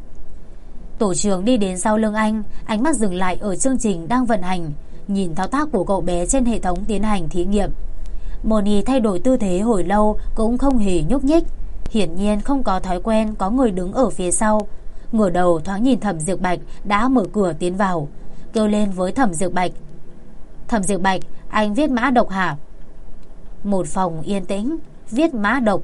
Tổ trưởng đi đến sau lưng anh, ánh mắt dừng lại ở chương trình đang vận hành, nhìn thao tác của cậu bé trên hệ thống tiến hành thí nghiệm. Moni thay đổi tư thế hồi lâu cũng không hề nhúc nhích, hiển nhiên không có thói quen có người đứng ở phía sau. Ngửa đầu thoáng nhìn Thẩm Diệp Bạch đã mở cửa tiến vào, kêu lên với Thẩm Diệp Bạch: Thẩm Diệp Bạch, anh viết mã độc hả? Một phòng yên tĩnh, viết mã độc.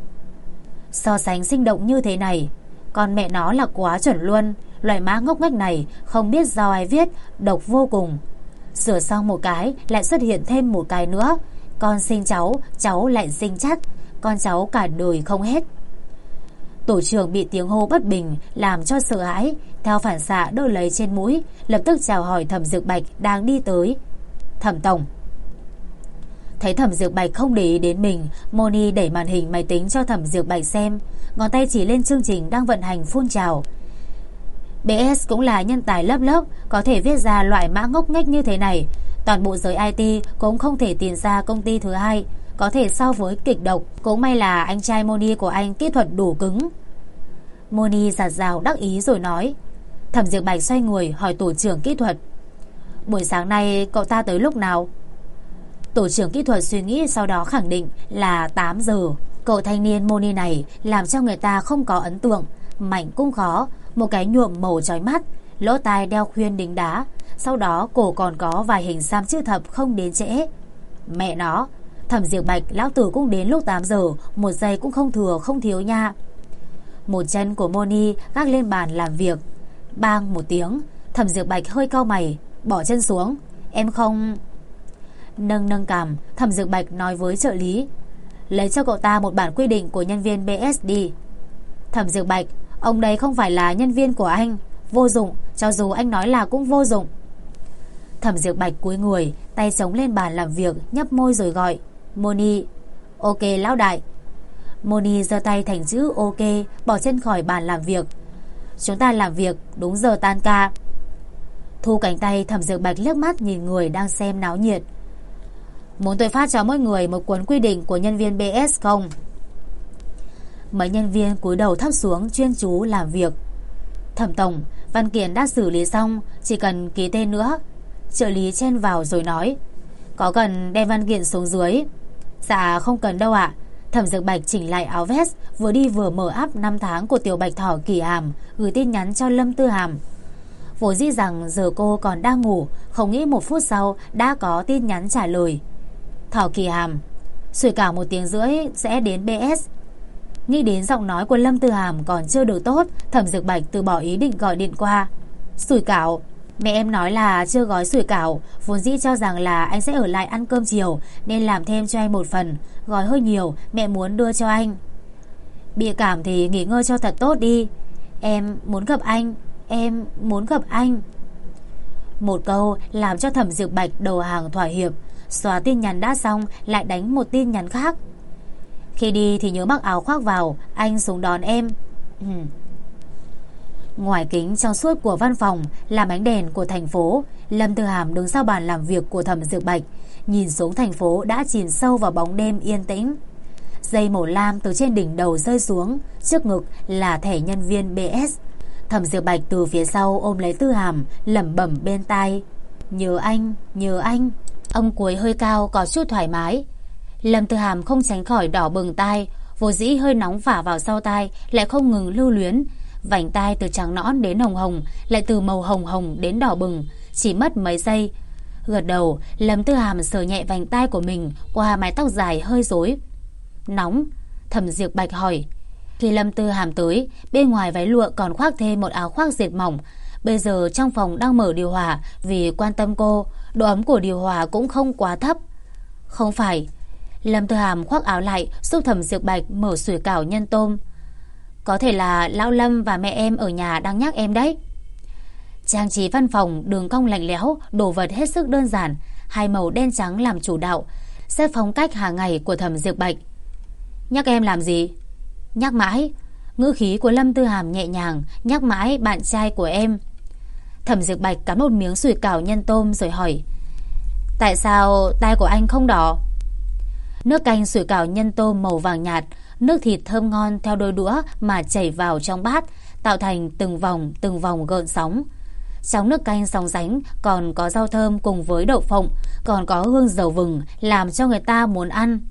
So sánh sinh động như thế này, con mẹ nó là quá chuẩn luôn. Loại mã ngốc nghếch này không biết do ai viết, độc vô cùng. Sửa xong một cái lại xuất hiện thêm một cái nữa. Con sinh cháu, cháu lại sinh chắc, con cháu cả đời không hết. Tổ trưởng bị tiếng hô bất bình làm cho sợ hãi, theo phản xạ đỡ lấy trên mũi, lập tức chào hỏi Thẩm Dược Bạch đang đi tới. Thẩm tổng. Thấy Thẩm Dược Bạch không để ý đến mình, Moni đẩy màn hình máy tính cho Thẩm Dược Bạch xem, ngón tay chỉ lên chương trình đang vận hành phun trào. BS cũng là nhân tài lớp lớp, có thể viết ra loại mã ngốc nghếch như thế này. Toàn bộ giới IT cũng không thể tìm ra công ty thứ hai có thể so với kịch độc. Cũng may là anh trai Moni của anh kỹ thuật đủ cứng. Moni giạt rào đắc ý rồi nói. Thẩm Diệp Bạch xoay người hỏi tổ trưởng kỹ thuật: Buổi sáng nay cậu ta tới lúc nào? Tổ trưởng kỹ thuật suy nghĩ sau đó khẳng định là 8 giờ. Cậu thanh niên Moni này làm cho người ta không có ấn tượng, mảnh cũng khó, một cái nhuộm màu chói mắt, lỗ tai đeo khuyên đính đá, sau đó cổ còn có vài hình xăm chữ thập không đến trễ. Mẹ nó, Thẩm Diệp Bạch lão tử cũng đến lúc 8 giờ, một giây cũng không thừa không thiếu nha. Một chân của Moni gác lên bàn làm việc. Bang một tiếng, Thẩm Diệp Bạch hơi cau mày, bỏ chân xuống. Em không... Nâng cằm, Thẩm Diệp Bạch nói với trợ lý: Lấy cho cậu ta một bản quy định của nhân viên BS đi. Thẩm Diệp Bạch, ông đấy không phải là nhân viên của anh, vô dụng, cho dù anh nói là cũng vô dụng. Thẩm Diệp Bạch cúi người, tay chống lên bàn làm việc, nhấp môi rồi gọi: Moni. Ok lão đại. Moni giơ tay thành chữ ok, bỏ chân khỏi bàn làm việc. Chúng ta làm việc đúng giờ tan ca. Thu cánh tay, Thẩm Diệp Bạch liếc mắt nhìn người đang xem náo nhiệt. Muốn tôi phát cho mỗi người một cuốn quy định của nhân viên BS không? Mấy nhân viên cúi đầu thấp xuống chuyên chú làm việc. Thẩm tổng, văn kiện đã xử lý xong, chỉ cần ký tên nữa. Trợ lý chen vào rồi nói: Có cần đem văn kiện xuống dưới? Dạ không cần đâu ạ. Thẩm Dược Bạch chỉnh lại áo vest, vừa đi vừa mở app 5 tháng của Tiểu Bạch Thỏ Kỳ Hàm, gửi tin nhắn cho Lâm Tư Hàm. Vốn dĩ rằng giờ cô còn đang ngủ, không nghĩ 1 phút sau đã có tin nhắn trả lời: Thỏ Kỳ Hàm, sủi cảo 1 tiếng rưỡi sẽ đến BS. Nghĩ đến giọng nói của Lâm Tư Hàm còn chưa được tốt, Thẩm Dược Bạch từ bỏ ý định gọi điện qua. Sủi cảo? Mẹ em nói là chưa gói sủi cảo, vốn dĩ cho rằng là anh sẽ ở lại ăn cơm chiều nên làm thêm cho anh 1 phần, gói hơi nhiều, mẹ muốn đưa cho anh. Bị cảm thì nghỉ ngơi cho thật tốt đi. Em muốn gặp anh, em muốn gặp anh. Một câu làm cho Thẩm Dược Bạch đầu hàng thỏa hiệp, xóa tin nhắn đã xong lại đánh một tin nhắn khác. Khi đi thì nhớ mặc áo khoác vào, anh xuống đón em. Ngoài kính trong suốt của văn phòng làm ánh đèn của thành phố, Lâm Tư Hàm đứng sau bàn làm việc của Thẩm Dược Bạch, nhìn xuống thành phố đã chìm sâu vào bóng đêm yên tĩnh. Dây màu lam từ trên đỉnh đầu rơi xuống, trước ngực là thẻ nhân viên BS. Thẩm Dược Bạch từ phía sau ôm lấy Tư Hàm, lẩm bẩm bên tai: nhớ anh. Ông cúi hơi cao có chút thoải mái. Lâm Tư Hàm không tránh khỏi đỏ bừng tai, vô dĩ hơi nóng phả vào sau tai lại không ngừng lưu luyến. Vành tai từ trắng nõn đến hồng hồng, lại từ màu hồng hồng đến đỏ bừng, chỉ mất mấy giây. Gật đầu, Lâm Tư Hàm sờ nhẹ vành tai của mình qua mái tóc dài hơi rối. Nóng? Thẩm Diệp Bạch hỏi. Khi Lâm Tư Hàm tới, bên ngoài váy lụa còn khoác thêm một áo khoác dệt mỏng. Bây giờ trong phòng đang mở điều hòa, vì quan tâm cô, độ ấm của điều hòa cũng không quá thấp. Không phải. Lâm Tư Hàm khoác áo lại, giúp Thẩm Diệp Bạch mở sủi cảo nhân tôm. Có thể là lão Lâm và mẹ em ở nhà đang nhắc em đấy. Trang trí văn phòng đường cong lạnh lẽo, đồ vật hết sức đơn giản, hai màu đen trắng làm chủ đạo, xếp phong cách hàng ngày của Thẩm Diệp Bạch. Nhắc em làm gì? Nhắc mãi. Ngữ khí của Lâm Tư Hàm nhẹ nhàng. Nhắc mãi bạn trai của em. Thẩm Diệp Bạch cắn một miếng sủi cảo nhân tôm rồi hỏi, tại sao tai của anh không đỏ? Nước canh sủi cảo nhân tôm màu vàng nhạt, nước thịt thơm ngon theo đôi đũa mà chảy vào trong bát, tạo thành từng vòng gợn sóng. Trong nước canh sóng sánh còn có rau thơm cùng với đậu phộng, còn có hương dầu vừng làm cho người ta muốn ăn.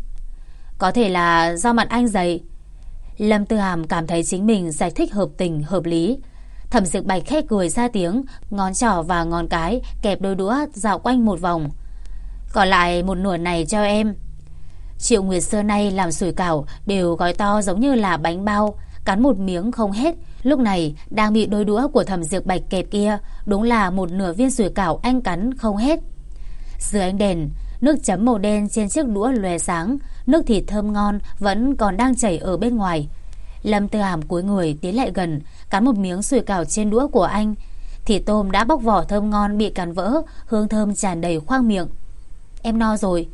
Có thể là do mặt anh dày. Lâm Tư Hàm cảm thấy chính mình giải thích hợp tình hợp lý. Thẩm Diệp Bạch khẽ cười ra tiếng, ngón trỏ và ngón cái kẹp đôi đũa dạo quanh một vòng. Còn lại một nửa này cho em. Triệu Nguyệt xưa nay làm sủi cảo đều gói to giống như là bánh bao, cắn một miếng không hết. Lúc này đang bị đôi đũa của Thẩm Diệp Bạch kẹp kia, đúng là một nửa viên sủi cảo anh cắn không hết. Dưới ánh đèn, nước chấm màu đen trên chiếc đũa lóe sáng, nước thịt thơm ngon vẫn còn đang chảy ở bên ngoài. Lâm Tư Hàm cúi người tiến lại gần, cắn một miếng sủi cảo trên đũa của anh. Thịt tôm đã bóc vỏ thơm ngon bị cắn vỡ, hương thơm tràn đầy khoang miệng. Em no rồi.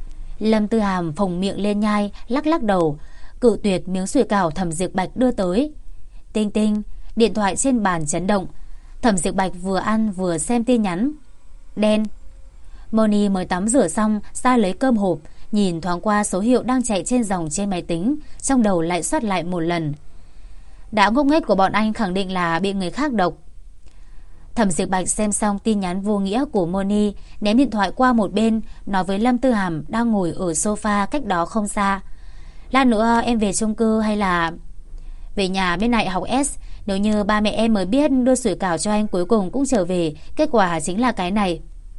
Lâm Tư Hàm phồng miệng lên nhai, lắc lắc đầu, cự tuyệt miếng sủi cảo Thẩm Diệp Bạch đưa tới. Tinh tinh, điện thoại trên bàn chấn động. Thẩm Diệp Bạch vừa ăn vừa xem tin nhắn. Đen. Moni mới tắm rửa xong ra lấy cơm hộp, nhìn thoáng qua số hiệu đang chạy trên dòng trên máy tính, trong đầu lại soát lại một lần. Đã ngốc nghếch của bọn anh khẳng định là bị người khác độc. Thẩm Diệp Bạch xem xong tin nhắn vô nghĩa của Moni, ném điện thoại qua một bên, nói với Lâm Tư Hàm đang ngồi ở sofa cách đó không xa. Lát nữa em về chung cư hay là về nhà bên này học S. Nếu như ba mẹ em mới biết đưa sủi cảo cho anh cuối cùng cũng trở về, kết quả chính là cái này.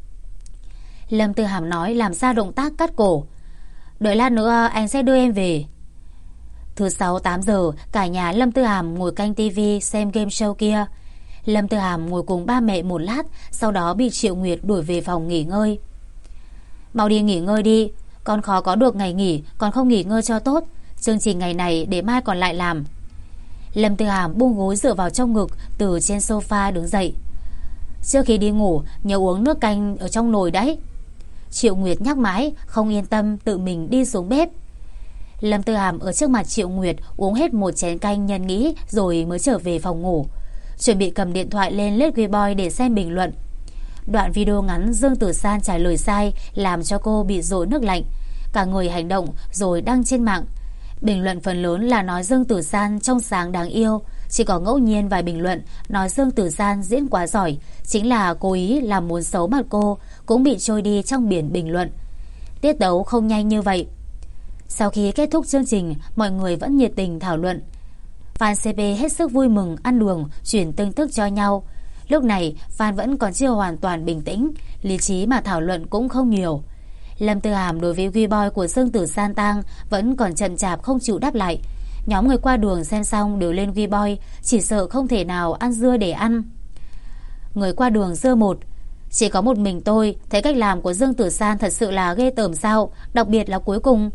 Lâm Tư Hàm nói làm ra động tác cắt cổ. Đợi lát nữa anh sẽ đưa em về. Thứ 6 8 giờ, cả nhà Lâm Tư Hàm ngồi canh tivi xem game show kia. Lâm Tư Hàm ngồi cùng ba mẹ một lát, sau đó bị Triệu Nguyệt đuổi về phòng nghỉ ngơi. Mau đi nghỉ ngơi đi, con khó có được ngày nghỉ, còn không nghỉ ngơi cho tốt. Chương trình ngày này để mai còn lại làm. Lâm Tư Hàm buông gối dựa vào trong ngực, từ trên sofa đứng dậy. Trước khi đi ngủ, nhớ uống nước canh ở trong nồi đấy. Triệu Nguyệt nhắc mãi, không yên tâm tự mình đi xuống bếp. Lâm Tư Hàm ở trước mặt Triệu Nguyệt uống hết một chén canh nhân nghĩ rồi mới trở về phòng ngủ. Chuẩn bị cầm điện thoại lên lết Weibo để xem bình luận. Đoạn video ngắn Dương Tử San trả lời sai làm cho cô bị dội nước lạnh. Cả người hành động rồi đăng trên mạng. Bình luận phần lớn là nói Dương Tử San trong sáng đáng yêu. Chỉ có ngẫu nhiên vài bình luận nói Dương Tử San diễn quá giỏi, chính là cố ý làm muốn xấu mặt cô, cũng bị trôi đi trong biển bình luận. Tiết tấu không nhanh như vậy. Sau khi kết thúc chương trình, mọi người vẫn nhiệt tình thảo luận. Fan CP hết sức vui mừng ăn đường, chuyển tin tức cho nhau. Lúc này fan vẫn còn chưa hoàn toàn bình tĩnh, lý trí mà thảo luận cũng không nhiều. Lâm Tư Hàm đối với Weibo của Dương Tử San tang vẫn còn chậm chạp không chịu đáp lại. Nhóm người qua đường xem xong đều lên Weibo, chỉ sợ không thể nào ăn dưa để ăn. Người qua đường dưa một. Chỉ có một mình tôi thấy cách làm của Dương Tử San thật sự là ghê tởm sao, đặc biệt là cuối cùng.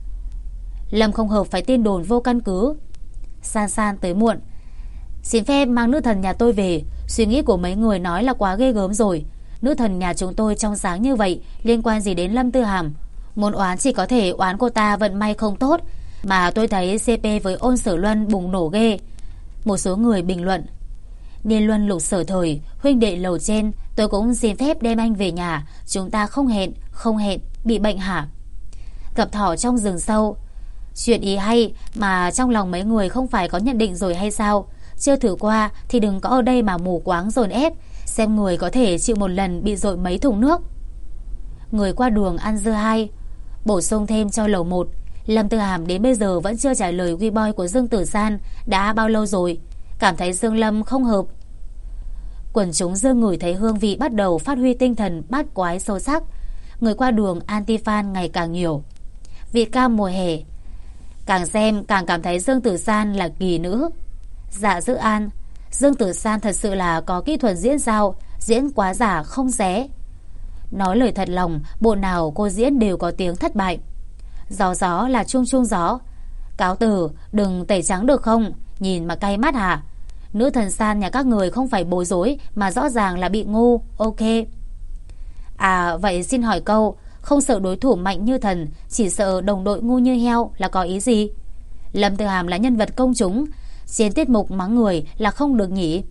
Lâm không hợp phải tin đồn vô căn cứ. San San tới muộn. Xin phép mang nữ thần nhà tôi về. Suy nghĩ của mấy người nói là quá ghê gớm rồi. Nữ thần nhà chúng tôi trong sáng như vậy, liên quan gì đến Lâm Tư Hàm? Muốn oán chỉ có thể oán cô ta vận may không tốt. Mà tôi thấy CP với Ôn Sở Luân bùng nổ ghê. Một số người bình luận. Niên Luân Lục Sở Thời, huynh đệ lầu trên, tôi cũng xin phép đem anh về nhà. Chúng ta không hẹn, bị bệnh hả? Cặp thỏ trong rừng sâu. Chuyện ý hay mà trong lòng mấy người không phải có nhận định rồi hay sao? Chưa thử qua thì đừng có ở đây mà mù quáng dồn ép. Xem người có thể chịu một lần bị dội mấy thùng nước. Người qua đường ăn dưa hai. Bổ sung thêm cho lầu 1, Lâm Tư Hàm đến bây giờ vẫn chưa trả lời WeBoy của Dương Tử San đã bao lâu rồi. Cảm thấy Dương Lâm không hợp. Quần chúng Dương ngửi thấy hương vị bắt đầu phát huy tinh thần bát quái sâu sắc. Người qua đường anti-fan ngày càng nhiều. Vị cam mùa hè. Càng xem càng cảm thấy Dương Tử San là kỳ nữ. Dạ Dữ An, Dương Tử San thật sự là có kỹ thuật diễn sao, diễn quá giả không xé. Nói lời thật lòng, bộ nào cô diễn đều có tiếng thất bại. Gió gió là chung chung gió. Cáo từ, đừng tẩy trắng được không? Nhìn mà cay mắt hả? Nữ thần San nhà các người không phải bối rối mà rõ ràng là bị ngu. Ok. À vậy xin hỏi câu, không sợ đối thủ mạnh như thần, chỉ sợ đồng đội ngu như heo là có ý gì? Lâm Tư Hàm là nhân vật công chúng, trên tiết mục mắng người là không được nhỉ?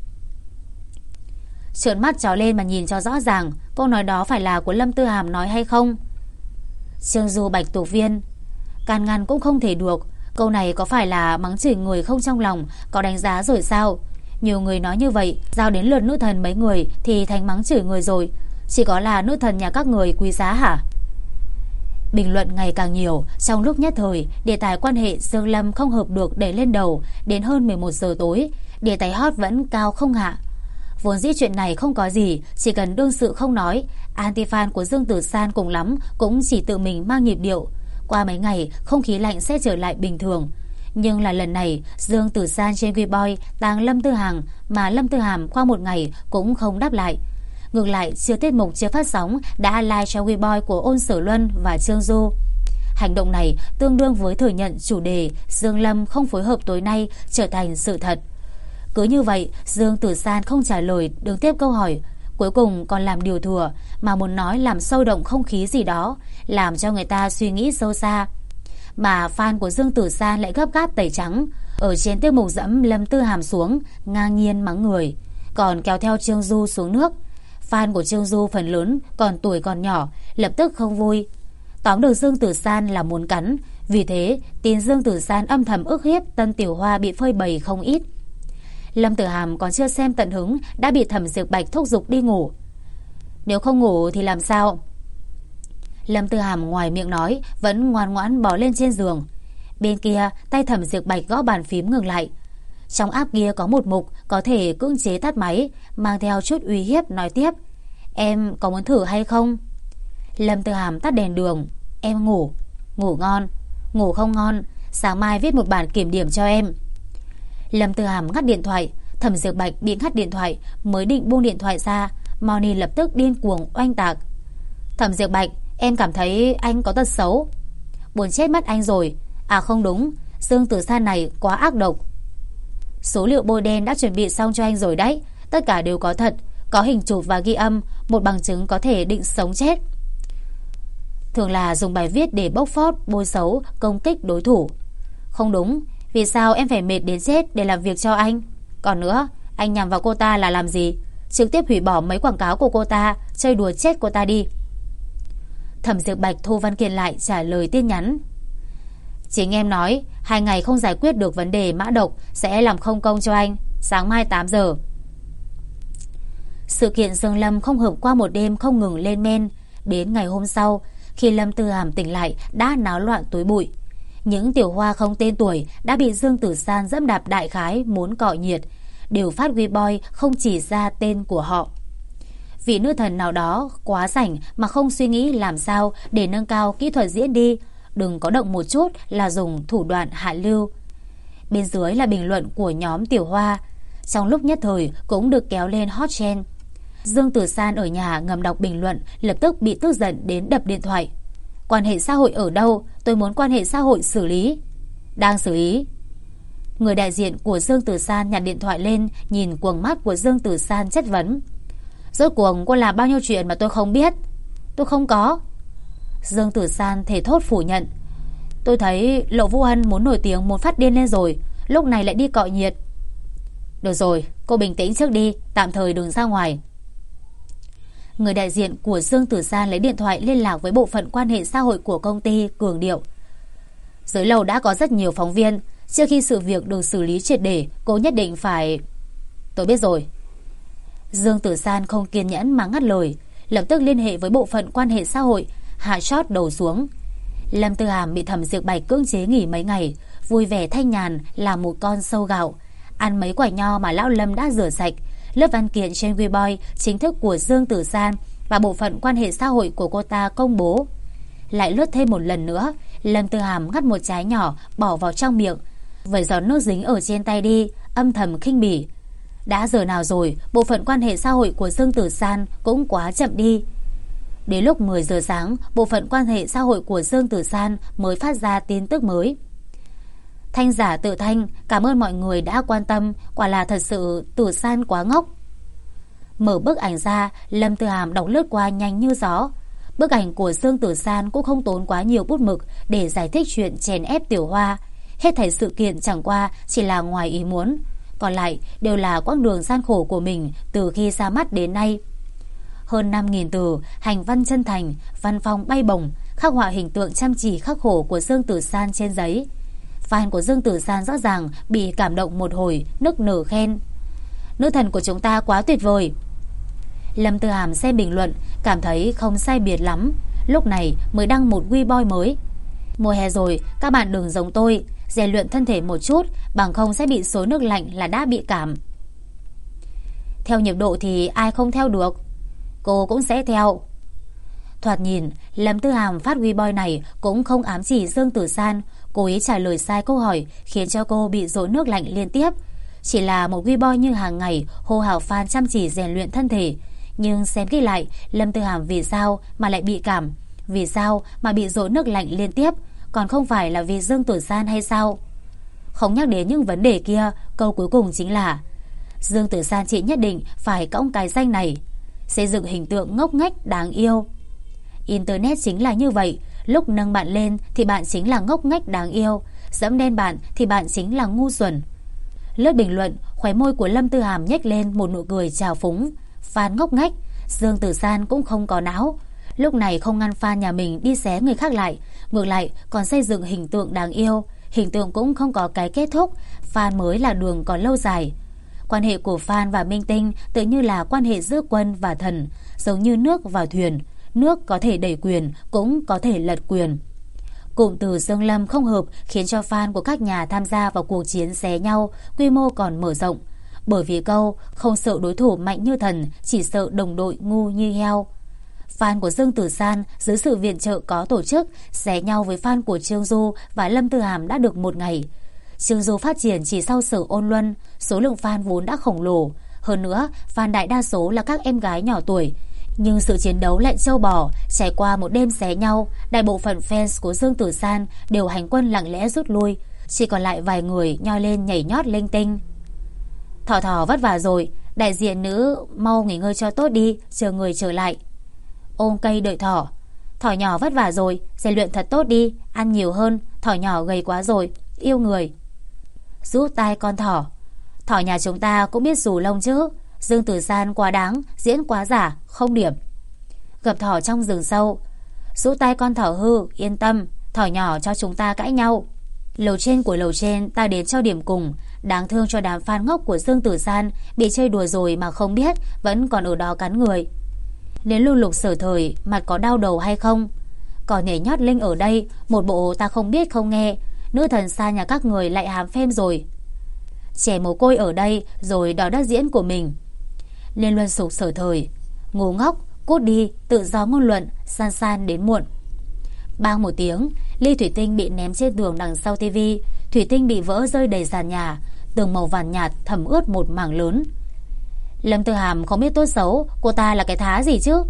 Trợn mắt chó lên mà nhìn cho rõ ràng, câu nói đó phải là của Lâm Tư Hàm nói hay không? Trương Du Bạch Tục Viên, can ngăn cũng không thể được. Câu này có phải là mắng chửi người không trong lòng, có đánh giá rồi sao? Nhiều người nói như vậy, giao đến lượt nữ thần mấy người thì thành mắng chửi người rồi. Chỉ có là nữ thần nhà các người quý giá hả? Bình luận ngày càng nhiều. Trong lúc nhất thời, đề tài quan hệ Dương Lâm không hợp được đẩy lên đầu. Đến hơn 11 giờ tối, đề tài hot vẫn cao không hạ. Vốn dĩ chuyện này không có gì, chỉ cần đương sự không nói, anti-fan của Dương Tử San cùng lắm cũng chỉ tự mình mang nhịp điệu. Qua mấy ngày, không khí lạnh sẽ trở lại bình thường. Nhưng là lần này, Dương Tử San trên WeBoy tàng Lâm Tư Hàm, mà Lâm Tư Hàm qua một ngày cũng không đáp lại. Ngược lại, chưa tiết mục chưa phát sóng đã like cho WeBoy của Ôn Sở Luân và Trương Du. Hành động này tương đương với thừa nhận chủ đề Dương Lâm không phối hợp tối nay trở thành sự thật. Cứ như vậy, Dương Tử San không trả lời đứng tiếp câu hỏi, cuối cùng còn làm điều thừa mà muốn nói làm sôi động không khí gì đó, làm cho người ta suy nghĩ sâu xa. Mà fan của Dương Tử San lại gấp gáp tẩy trắng, ở trên tiết mục dẫm Lâm Tư Hàm xuống, ngang nhiên mắng người, còn kéo theo Trương Du xuống nước. Fan của Trương Du phần lớn còn tuổi còn nhỏ, lập tức không vui. Tóm được Dương Tử San là muốn cắn, vì thế tin Dương Tử San âm thầm ức hiếp Tân Tiểu Hoa bị phơi bày không ít. Lâm Tử Hàm còn chưa xem tận hứng đã bị Thẩm Diệp Bạch thúc giục đi ngủ. Nếu không ngủ thì làm sao? Lâm Tư Hàm ngoài miệng nói vẫn ngoan ngoãn bò lên trên giường. Bên kia tay Thẩm Diệp Bạch gõ bàn phím ngừng lại. Trong app kia có một mục có thể cưỡng chế tắt máy, mang theo chút uy hiếp nói tiếp. Em có muốn thử hay không? Lâm Tư Hàm tắt đèn đường. Em ngủ. Ngủ ngon. Ngủ không ngon, sáng mai viết một bản kiểm điểm cho em. Lâm Tư Hàm ngắt điện thoại. Thẩm Diệp Bạch bị ngắt điện thoại, mới định buông điện thoại ra, Moni lập tức điên cuồng oanh tạc. Thẩm Diệp Bạch, em cảm thấy anh có tật xấu. Buồn chết mất anh rồi. À không đúng, Dương Tử San này quá ác độc. Số liệu bôi đen đã chuẩn bị xong cho anh rồi đấy. Tất cả đều có thật, có hình chụp và ghi âm, một bằng chứng có thể định sống chết. Thường là dùng bài viết để bóc phốt, bôi xấu, công kích đối thủ. Không đúng, vì sao em phải mệt đến chết để làm việc cho anh? Còn nữa, anh nhằm vào cô ta là làm gì? Trực tiếp hủy bỏ mấy quảng cáo của cô ta, chơi đùa chết cô ta đi. Thẩm Diệp Bạch thu văn kiện lại trả lời tin nhắn. Chính em nói 2 ngày không giải quyết được vấn đề mã độc sẽ làm không công cho anh. Sáng mai 8 giờ. Sự kiện Dương Lâm không hợp qua một đêm không ngừng lên men. Đến ngày hôm sau, khi Lâm Tư Hàm tỉnh lại đã náo loạn túi bụi. Những tiểu hoa không tên tuổi đã bị Dương Tử San dẫm đạp đại khái muốn cọ nhiệt, đều phát WeBoy không chỉ ra tên của họ. Vị nữ thần nào đó quá rảnh mà không suy nghĩ làm sao để nâng cao kỹ thuật diễn đi, đừng có động một chút là dùng thủ đoạn hạ lưu. Bên dưới là bình luận của nhóm tiểu hoa, trong lúc nhất thời cũng được kéo lên hot trend. Dương Tử San ở nhà ngầm đọc bình luận, lập tức bị tức giận đến đập điện thoại. Quan hệ xã hội ở đâu? Tôi muốn quan hệ xã hội xử lý. Đang xử lý. Người đại diện của Dương Tử San nhặt điện thoại lên, nhìn quầng mắt của Dương Tử San chất vấn. Rốt cuộc cô làm bao nhiêu chuyện mà tôi không biết? Tôi không có. Dương Tử San thể thốt phủ nhận. Tôi thấy Lộ Vũ Hân muốn nổi tiếng, muốn phát điên lên rồi, lúc này lại đi cọ nhiệt. Được rồi, cô bình tĩnh trước đi, tạm thời đừng ra ngoài. Người đại diện của Dương Tử San lấy điện thoại liên lạc với bộ phận quan hệ xã hội của công ty, cường điệu. Dưới lầu đã có rất nhiều phóng viên, trước khi sự việc được xử lý triệt để, cô nhất định phải... Tôi biết rồi. Dương Tử San không kiên nhẫn mà ngắt lời, lập tức liên hệ với bộ phận quan hệ xã hội, hạ chót đầu xuống. Lâm Tư Hàm bị Thẩm Diệp Bạch cưỡng chế nghỉ mấy ngày, vui vẻ thanh nhàn làm một con sâu gạo, ăn mấy quả nho mà lão Lâm đã rửa sạch. Lớp văn kiện trên Weibo chính thức của Dương Tử San và bộ phận quan hệ xã hội của cô ta công bố. Lại lướt thêm một lần nữa, Lâm Tư Hàm ngắt một trái nhỏ bỏ vào trong miệng, vẩy giọt nước dính ở trên tay đi, âm thầm khinh bỉ. Đã giờ nào rồi, bộ phận quan hệ xã hội của Dương Tử San cũng quá chậm đi. Đến lúc 10 giờ sáng, bộ phận quan hệ xã hội của Dương Tử San mới phát ra tin tức mới. Thanh giả tự thanh, cảm ơn mọi người đã quan tâm, quả là thật sự Tử San quá ngốc. Mở bức ảnh ra, Lâm Tư Hàm đọc lướt qua nhanh như gió. Bức ảnh của Dương Tử San cũng không tốn quá nhiều bút mực để giải thích chuyện chèn ép Tiểu Hoa. Hết thảy sự kiện chẳng qua chỉ là ngoài ý muốn, còn lại đều là quãng đường gian khổ của mình từ khi ra mắt đến nay. Hơn 5.000 từ, hành văn chân thành, văn phong bay bổng, khắc họa hình tượng chăm chỉ khắc khổ của Dương Tử San trên giấy. Fan của Dương Tử San rõ ràng bị cảm động một hồi, nức nở khen: nữ thần của chúng ta quá tuyệt vời. Lâm Tư Hàm xem bình luận, cảm thấy không sai biệt lắm, lúc này mới đăng một Weibo mới: mùa hè rồi, các bạn đừng giống tôi, rèn luyện thân thể một chút, bằng không sẽ bị xối nước lạnh là đã bị cảm. Theo nhiệt độ thì ai không theo được, cô cũng sẽ theo. Thoạt nhìn, Lâm Tư Hàm phát Weibo này cũng không ám chỉ Dương Tử San, cố ý trả lời sai câu hỏi khiến cho cô bị dội nước lạnh liên tiếp. Chỉ là một Weibo như hàng ngày hô hào fan chăm chỉ rèn luyện thân thể, nhưng xem kỹ lại, Lâm Tư Hàm vì sao mà lại bị cảm, vì sao mà bị dội nước lạnh liên tiếp, còn không phải là vì Dương Tử San hay sao? Không nhắc đến những vấn đề kia, câu cuối cùng chính là Dương Tử San chị nhất định phải cõng cái danh này, xây dựng hình tượng ngốc nghếch đáng yêu. Internet chính là như vậy, lúc nâng bạn lên thì bạn chính là ngốc nghếch đáng yêu, dẫm đen bạn thì bạn chính là ngu xuẩn. Lướt bình luận, khóe môi của Lâm Tư Hàm nhếch lên một nụ cười trào phúng. Fan ngốc nghếch, Dương Tử San cũng không có não. Lúc này không ngăn fan nhà mình đi xé người khác lại, ngược lại còn xây dựng hình tượng đáng yêu. Hình tượng cũng không có cái kết thúc, fan mới là đường còn lâu dài. Quan hệ của fan và minh tinh tự như là quan hệ giữa quân và thần, giống như nước và thuyền. Nước có thể đẩy quyền, cũng có thể lật quyền. Cụm từ Dương Lâm không hợp khiến cho fan của các nhà tham gia vào cuộc chiến xé nhau, quy mô còn mở rộng. Bởi vì câu không sợ đối thủ mạnh như thần, chỉ sợ đồng đội ngu như heo. Fan của Dương Tử San dưới sự viện trợ có tổ chức xé nhau với fan của Trương Du và Lâm Tư Hàm đã được một ngày. Trương Du phát triển chỉ sau Sở Ôn Luân, số lượng fan vốn đã khổng lồ. Hơn nữa, fan đại đa số là các em gái nhỏ tuổi. Nhưng sự chiến đấu lại trâu bò, trải qua một đêm xé nhau, đại bộ phận fans của Dương Tử San đều hành quân lặng lẽ rút lui, chỉ còn lại vài người nhoi lên nhảy nhót linh tinh. Thỏ thỏ vất vả rồi, đại diện nữ mau nghỉ ngơi cho tốt đi, chờ người trở lại. Ôm cây đợi thỏ: thỏ nhỏ vất vả rồi, rèn luyện thật tốt đi, ăn nhiều hơn, thỏ nhỏ gầy quá rồi, yêu người. Rút tai con thỏ: thỏ nhà chúng ta cũng biết rủ lông chứ, Dương Tử San quá đáng, diễn quá giả, không điểm. Gặp thỏ trong rừng sâu: rút tay con thỏ hư, yên tâm, thỏ nhỏ cho chúng ta cãi nhau. Lầu trên của lầu trên ta đến cho điểm cùng. Đáng thương cho đám fan ngốc của Dương Tử San, bị chơi đùa rồi mà không biết, vẫn còn ở đó cắn người. Đến Lưu Lục Sở Thời, mặt có đau đầu hay không? Còn nhảy nhót linh ở đây, một bộ ta không biết không nghe. Nữ thần xa nhà các người lại hám phêm rồi. Trẻ mồ côi ở đây, rồi đòi đất diễn của mình. Liên Luân Sục Sở Thời: ngu ngốc, cút đi, tự do ngôn luận, san san đến muộn. Bang một tiếng, ly thủy tinh bị ném trên tường đằng sau tivi, thủy tinh bị vỡ rơi đầy sàn nhà, tường màu vàng nhạt thấm ướt một mảng lớn. Lâm Tư Hàm không biết tốt xấu, cô ta là cái thá gì chứ?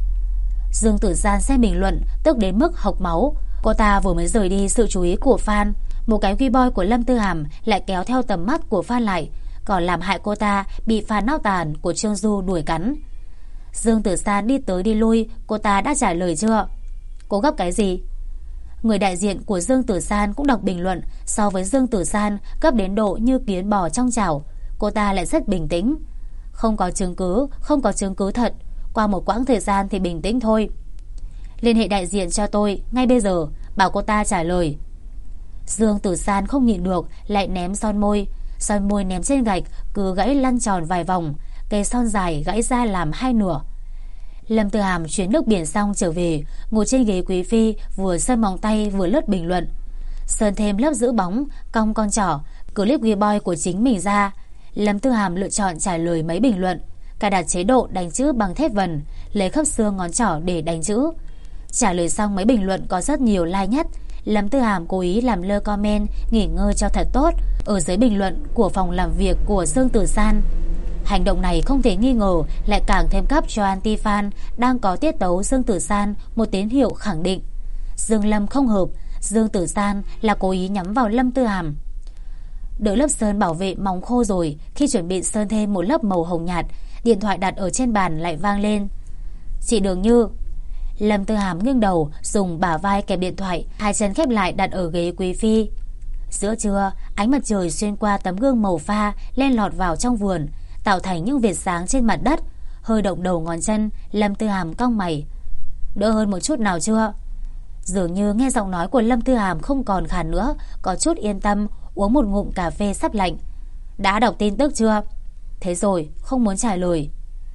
Dương Tử San xem bình luận, tức đến mức hộc máu. Cô ta vừa mới rời đi sự chú ý của fan, một cái Weibo của Lâm Tư Hàm lại kéo theo tầm mắt của fan lại, còn làm hại cô ta bị fan nao tàn của Trương Du đuổi cắn. Dương Tử San đi tới đi lui, cô ta đã trả lời chưa? Cô gấp cái gì? Người đại diện của Dương Tử San cũng đọc bình luận, so với Dương Tử San gấp đến độ như kiến bò trong chảo. Cô ta lại rất bình tĩnh. Không có chứng cứ thật, qua một quãng thời gian thì bình tĩnh thôi. Liên hệ đại diện cho tôi ngay bây giờ, bảo cô ta trả lời. Dương Tử San không nhịn được, lại ném son môi ném trên gạch, cứ gãy lăn tròn vài vòng. cây son dài gãy ra làm hai nửa. Lâm Tư Hàm chuyến nước biển xong trở về, ngồi trên ghế quý phi, vừa sơn móng tay vừa lướt bình luận. Sơn thêm lớp giữ bóng, cong con trỏ, clip ghi boy của chính mình ra. Lâm Tư Hàm lựa chọn trả lời mấy bình luận, cài đặt chế độ đánh chữ bằng thép vần, lấy khớp xương ngón trỏ để đánh chữ. Trả lời xong mấy bình luận có rất nhiều like nhất. Lâm Tư Hàm cố ý làm lơ comment nghỉ ngơi cho thật tốt ở dưới bình luận của phòng làm việc của Dương Tử San. Hành động này không thể nghi ngờ lại càng thêm cấp cho anti-fan đang có tiết tấu Dương Tử San một tín hiệu khẳng định Dương Lâm không hợp, Dương Tử San là cố ý nhắm vào Lâm Tư Hàm. Đợi lớp sơn bảo vệ móng khô rồi, khi chuẩn bị sơn thêm một lớp màu hồng nhạt, điện thoại đặt ở trên bàn lại vang lên. Chị Đường Như. Lâm Tư Hàm nghiêng đầu, dùng bả vai kẹp điện thoại, hai chân khép lại đặt ở ghế quý phi. Giữa trưa, ánh mặt trời xuyên qua tấm gương màu pha len lọt vào trong vườn, tạo thành những vệt sáng trên mặt đất. Hơi động đầu ngón chân, Lâm Tư Hàm cong mày. Đỡ hơn một chút nào chưa? Dường như nghe giọng nói của Lâm Tư Hàm không còn khàn nữa, có chút yên tâm, uống một ngụm cà phê sắp lạnh. Đã đọc tin tức chưa? Thế rồi, không muốn trả lời.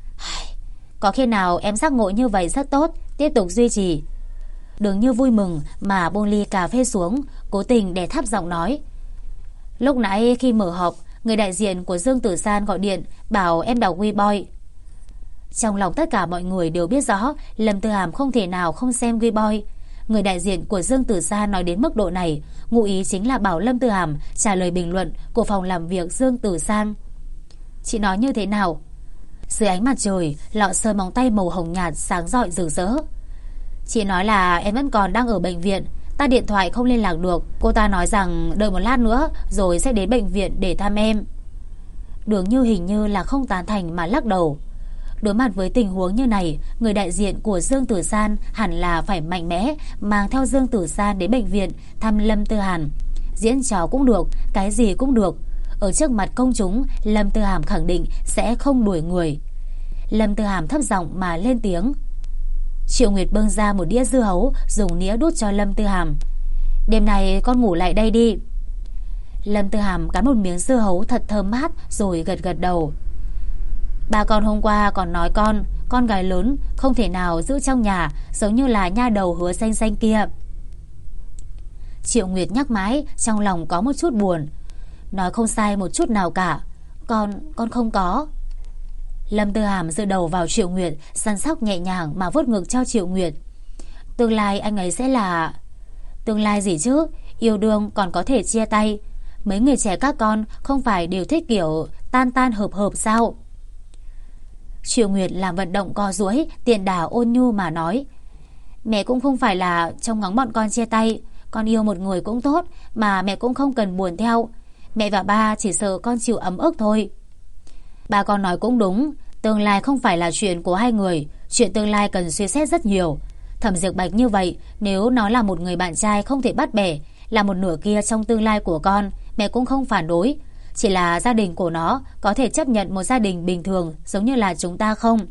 Có khi nào em giác ngộ như vậy rất tốt, tiếp tục duy trì. Đường Như vui mừng mà buông ly cà phê xuống, cố tình đè thấp giọng nói. Lúc nãy khi mở họp, người đại diện của Dương Tử San gọi điện bảo em đọc WeBoy. Trong lòng tất cả mọi người đều biết rõ Lâm Tư Hàm không thể nào không xem WeBoy. Người đại diện của Dương Tử San nói đến mức độ này, ngụ ý chính là bảo Lâm Tư Hàm trả lời bình luận của phòng làm việc Dương Tử San. Chị nói như thế nào? Dưới ánh mặt trời, lọ sơn móng tay màu hồng nhạt sáng rọi rực rỡ. Chị nói là em vẫn còn đang ở bệnh viện, ta điện thoại không liên lạc được. Cô ta nói rằng đợi một lát nữa rồi sẽ đến bệnh viện để thăm em. Đường Như hình như là không tán thành mà lắc đầu. Đối mặt với tình huống như này, người đại diện của Dương Tử San hẳn là phải mạnh mẽ mang theo Dương Tử San đến bệnh viện thăm Lâm Tư Hàm. Diễn trò cũng được, cái gì cũng được. Ở trước mặt công chúng, Lâm Tư Hàm khẳng định sẽ không đuổi người. Lâm Tư Hàm thấp giọng mà lên tiếng. Triệu Nguyệt bưng ra một đĩa dưa hấu, dùng nĩa đút cho Lâm Tư Hàm. Đêm này con ngủ lại đây đi. Lâm Tư Hàm cắn một miếng dưa hấu thật thơm mát rồi gật gật đầu. Ba con hôm qua còn nói con gái lớn không thể nào giữ trong nhà, giống như là nha đầu Hứa Xanh Xanh kia. Triệu Nguyệt nhắc mãi, trong lòng có một chút buồn. Nói không sai một chút nào cả. Con không có. Lâm Tư Hàm dựa đầu vào Triệu Nguyệt, săn sóc nhẹ nhàng mà vuốt ngực cho Triệu Nguyệt. Tương lai anh ấy sẽ là... Tương lai gì chứ? Yêu đương còn có thể chia tay. Mấy người trẻ các con không phải đều thích kiểu tan tan hợp hợp sao? Triệu Nguyệt làm vận động co duỗi, tiện đà ôn nhu mà nói. Mẹ cũng không phải là trông ngóng bọn con chia tay. Con yêu một người cũng tốt, mà mẹ cũng không cần buồn theo. Mẹ và ba chỉ sợ con chịu ấm ức thôi. Ba con nói cũng đúng, tương lai không phải là chuyện của hai người, chuyện tương lai cần suy xét rất nhiều. Thẩm Diệp Bạch như vậy, nếu nó là một người bạn trai không thể bắt bẻ, là một nửa kia trong tương lai của con, mẹ cũng không phản đối. Chỉ là gia đình của nó có thể chấp nhận một gia đình bình thường giống như là chúng ta không?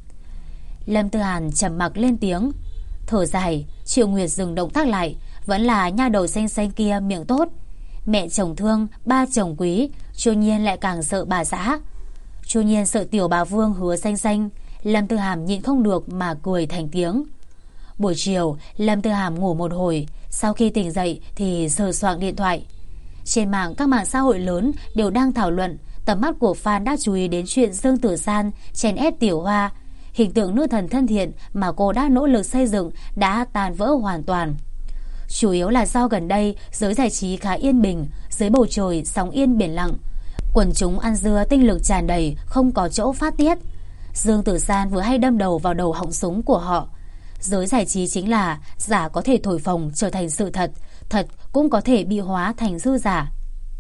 Lâm Tư Hàn trầm mặc lên tiếng. Thở dài, Triệu Nguyệt dừng động tác lại. Vẫn là nha đầu xanh xanh kia miệng tốt. Mẹ chồng thương, ba chồng quý, Chu Nhiên lại càng sợ bà xã. Chu Nhiên sợ tiểu bà Vương Hứa Xanh Xanh. Lâm Tư Hàm nhịn không được mà cười thành tiếng. Buổi chiều, Lâm Tư Hàm ngủ một hồi. Sau khi tỉnh dậy thì sờ soạng điện thoại. Trên mạng, các mạng xã hội lớn đều đang thảo luận. Tầm mắt của fan đã chú ý đến chuyện Dương Tử San chèn ép Tiểu Hoa. Hình tượng nữ thần thân thiện mà cô đã nỗ lực xây dựng đã tan vỡ hoàn toàn. Chủ yếu là do gần đây giới giải trí khá yên bình, dưới bầu trời sóng yên biển lặng. Quần chúng ăn dưa tinh lực tràn đầy, không có chỗ phát tiết. Dương Tử San vừa hay đâm đầu vào đầu họng súng của họ. Giới giải trí chính là giả có thể thổi phồng trở thành sự thật, thật cũng có thể bị hóa thành dư giả.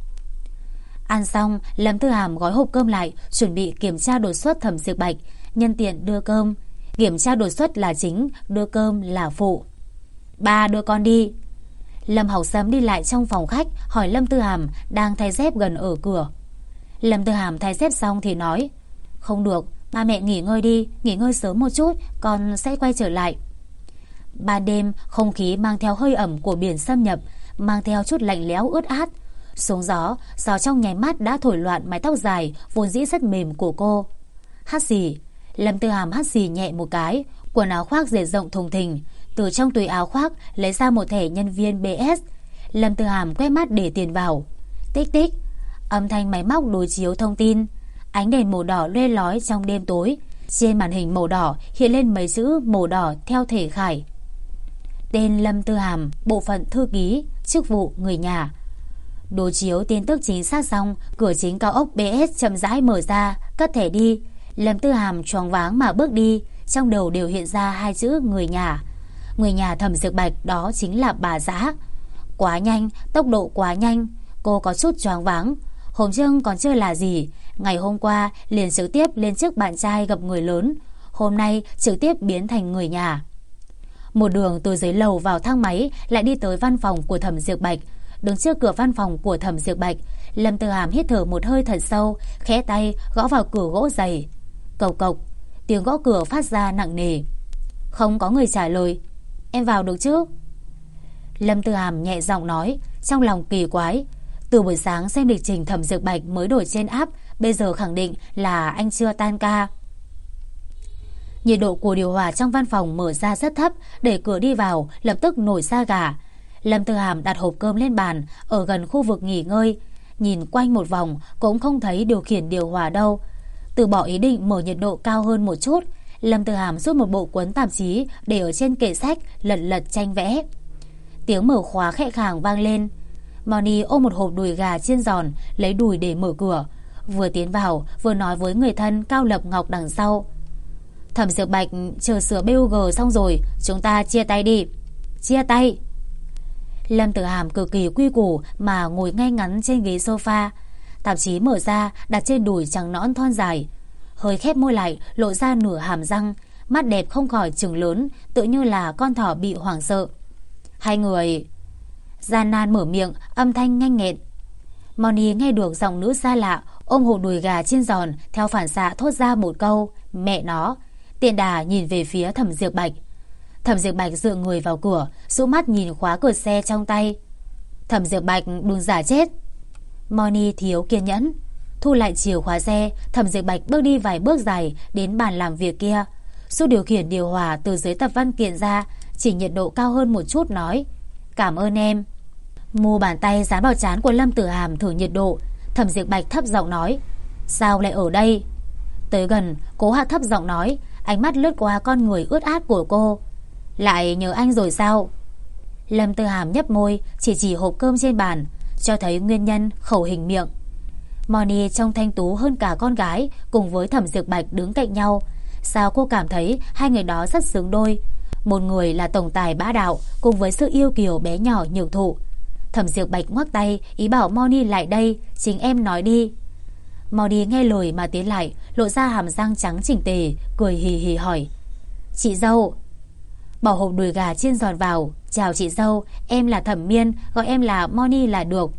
Ăn xong, Lâm Tư Hàm gói hộp cơm lại, chuẩn bị kiểm tra đột xuất Thẩm Diệp Bạch, nhân tiện đưa cơm. Kiểm tra đột xuất là chính, đưa cơm là phụ. Ba đưa con đi. Lâm Học Sâm đi lại trong phòng khách, hỏi Lâm Tư Hàm đang thay dép gần ở cửa. Lâm Tư Hàm thay dép xong thì nói, không được, ba mẹ nghỉ ngơi đi, nghỉ ngơi sớm một chút, con sẽ quay trở lại. Ban đêm, không khí mang theo hơi ẩm của biển xâm nhập, mang theo chút lạnh lẽo ướt át. Xuống gió trong nháy mắt đã thổi loạn mái tóc dài vốn dĩ rất mềm của cô. hắt xì. Lâm Tư Hàm hắt xì nhẹ một cái, quần áo khoác dệt rộng thùng thình. Từ trong túi áo khoác lấy ra một thẻ nhân viên BS. Lâm Tư Hàm quét mắt để tiền vào. Tích tích. Âm thanh máy móc đối chiếu thông tin. Ánh đèn màu đỏ loe lói trong đêm tối. Trên màn hình màu đỏ hiện lên mấy chữ màu đỏ theo thể khải. Tên Lâm Tư Hàm, bộ phận thư ký, chức vụ người nhà. Đối chiếu tin tức chính xác xong, cửa chính cao ốc BS chậm rãi mở ra, cất thẻ đi. Lâm Tư Hàm choáng váng mà bước đi, trong đầu đều hiện ra hai chữ người nhà. Người nhà Thẩm Diệp Bạch đó chính là bà Dã. Quá nhanh, tốc độ quá nhanh, cô có chút choáng váng. Hôm trước còn chưa là gì, ngày hôm qua liền trực tiếp lên trước bạn trai gặp người lớn, hôm nay trực tiếp biến thành người nhà. Một đường từ dưới lầu vào thang máy lại đi tới văn phòng của Thẩm Diệp Bạch. Đứng trước cửa văn phòng của Thẩm Diệp Bạch, Lâm Tư Hàm hít thở một hơi thật sâu, khẽ tay gõ vào cửa gỗ dày. Cộc cộc, tiếng gõ cửa phát ra nặng nề. Không có người trả lời. Em vào được chứ? Lâm Tư Hàm nhẹ giọng nói, trong lòng kỳ quái. Từ buổi sáng xem lịch trình Thẩm Diệp Bạch mới đổi trên app, bây giờ khẳng định là anh chưa tan ca. Nhiệt độ của điều hòa trong văn phòng mở ra rất thấp, đẩy cửa đi vào lập tức nổi da gà. Lâm Tư Hàm đặt hộp cơm lên bàn ở gần khu vực nghỉ ngơi, nhìn quanh một vòng cũng không thấy điều khiển điều hòa đâu. Từ bỏ ý định mở nhiệt độ cao hơn một chút, Lâm Tư Hàm rút một bộ cuốn tạp chí để ở trên kệ sách, lật lật tranh vẽ. Tiếng mở khóa khẽ khàng vang lên. Moni ôm một hộp đùi gà chiên giòn, lấy đùi để mở cửa, vừa tiến vào vừa nói với người thân Cao Lập Ngọc đằng sau. Thẩm Diệp Bạch chờ sửa BUG xong rồi, chúng ta chia tay đi. Chia tay. Lâm Tử Hàm cực kỳ quy củ mà ngồi ngay ngắn trên ghế sofa, tạp chí mở ra đặt trên đùi trắng nõn thon dài, hơi khép môi lại lộ ra nửa hàm răng, mắt đẹp không khỏi trừng lớn, tự như là con thỏ bị hoảng sợ. Hai người gian nan mở miệng, âm thanh nhanh nghẹn. Moni nghe được giọng nữ xa lạ ôm hộp đùi gà chiên giòn, theo phản xạ thốt ra một câu mẹ nó. Tiện đà nhìn về phía Thẩm Diệp Bạch. Thẩm Diệp Bạch dựa người vào cửa, dụ mắt nhìn khóa cửa xe trong tay. Thẩm Diệp Bạch đừng giả chết. Moni thiếu kiên nhẫn. Thu lại chìa khóa xe, Thẩm Diệp Bạch bước đi vài bước dài đến bàn làm việc kia, rút điều khiển điều hòa từ dưới tập văn kiện ra, chỉ nhiệt độ cao hơn một chút nói cảm ơn em. Mu bàn tay dán vào trán của Lâm Tử Hàm thử nhiệt độ. Thẩm Diệp Bạch thấp giọng nói sao lại ở đây? Tới gần, cố hạ thấp giọng nói, ánh mắt lướt qua con người ướt át của cô. Lại nhớ anh rồi sao? Lâm Tư Hàm nhấp môi, chỉ hộp cơm trên bàn, cho thấy nguyên nhân khẩu hình miệng. Moni trông thanh tú hơn cả con gái, cùng với Thẩm Diệp Bạch đứng cạnh nhau. Sao cô cảm thấy hai người đó rất xứng đôi? Một người là tổng tài bá đạo, cùng với sự yêu kiều bé nhỏ nhược thụ. Thẩm Diệp Bạch ngoắc tay, ý bảo Moni lại đây, chính em nói đi. Moni nghe lời mà tiến lại, lộ ra hàm răng trắng chỉnh tề, cười hì hì hỏi. Chị dâu. Bỏ hộp đùi gà chiên giòn vào. Chào chị dâu, em là Thẩm Miên, gọi em là Moni là được.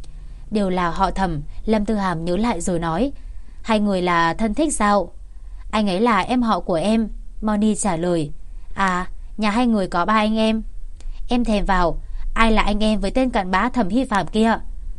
Đều là họ Thẩm. Lâm Tư Hàm nhớ lại rồi nói. Hai người là thân thích sao? Anh ấy là em họ của em. Moni trả lời. À, nhà hai người có ba anh em. Em thèm vào. Ai là anh em với tên cặn bã Thẩm Hy Phạm kia?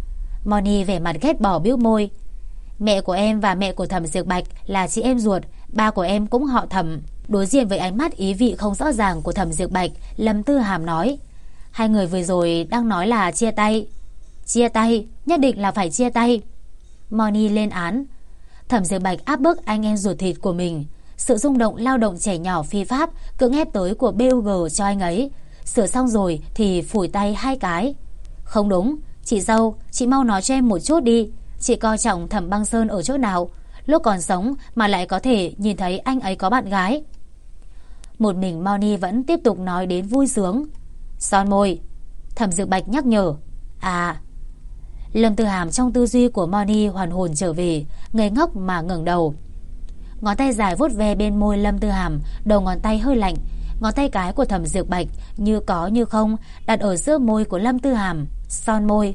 Moni vẻ mặt ghét bỏ bĩu môi. Mẹ của em và mẹ của Thẩm Diệp Bạch là chị em ruột, ba của em cũng họ Thẩm. Đối diện với ánh mắt ý vị không rõ ràng của Thẩm Diệp Bạch, Lâm Tư Hàm nói. Hai người vừa rồi đang nói là chia tay. Chia tay, nhất định là phải chia tay. Moni lên án. Thẩm Diệp Bạch áp bức anh em ruột thịt của mình. Sự rung động lao động trẻ nhỏ phi pháp cưỡng ép tới của BUG cho anh ấy. Sửa xong rồi thì phủi tay hai cái. Không đúng, chị dâu, chị mau nói cho em một chút đi. Chị coi trọng Thẩm Băng Sơn ở chỗ nào? Lúc còn sống mà lại có thể nhìn thấy anh ấy có bạn gái. Một mình Moni vẫn tiếp tục nói đến vui sướng. Son môi. Thẩm Diệp Bạch nhắc nhở. À. Lâm Tư Hàm trong tư duy của Moni hoàn hồn trở về, ngây ngốc mà ngẩng đầu. Ngón tay dài vuốt ve bên môi Lâm Tư Hàm, đầu ngón tay hơi lạnh. Ngón tay cái của Thẩm Diệp Bạch như có như không đặt ở giữa môi của Lâm Tư Hàm. Son môi.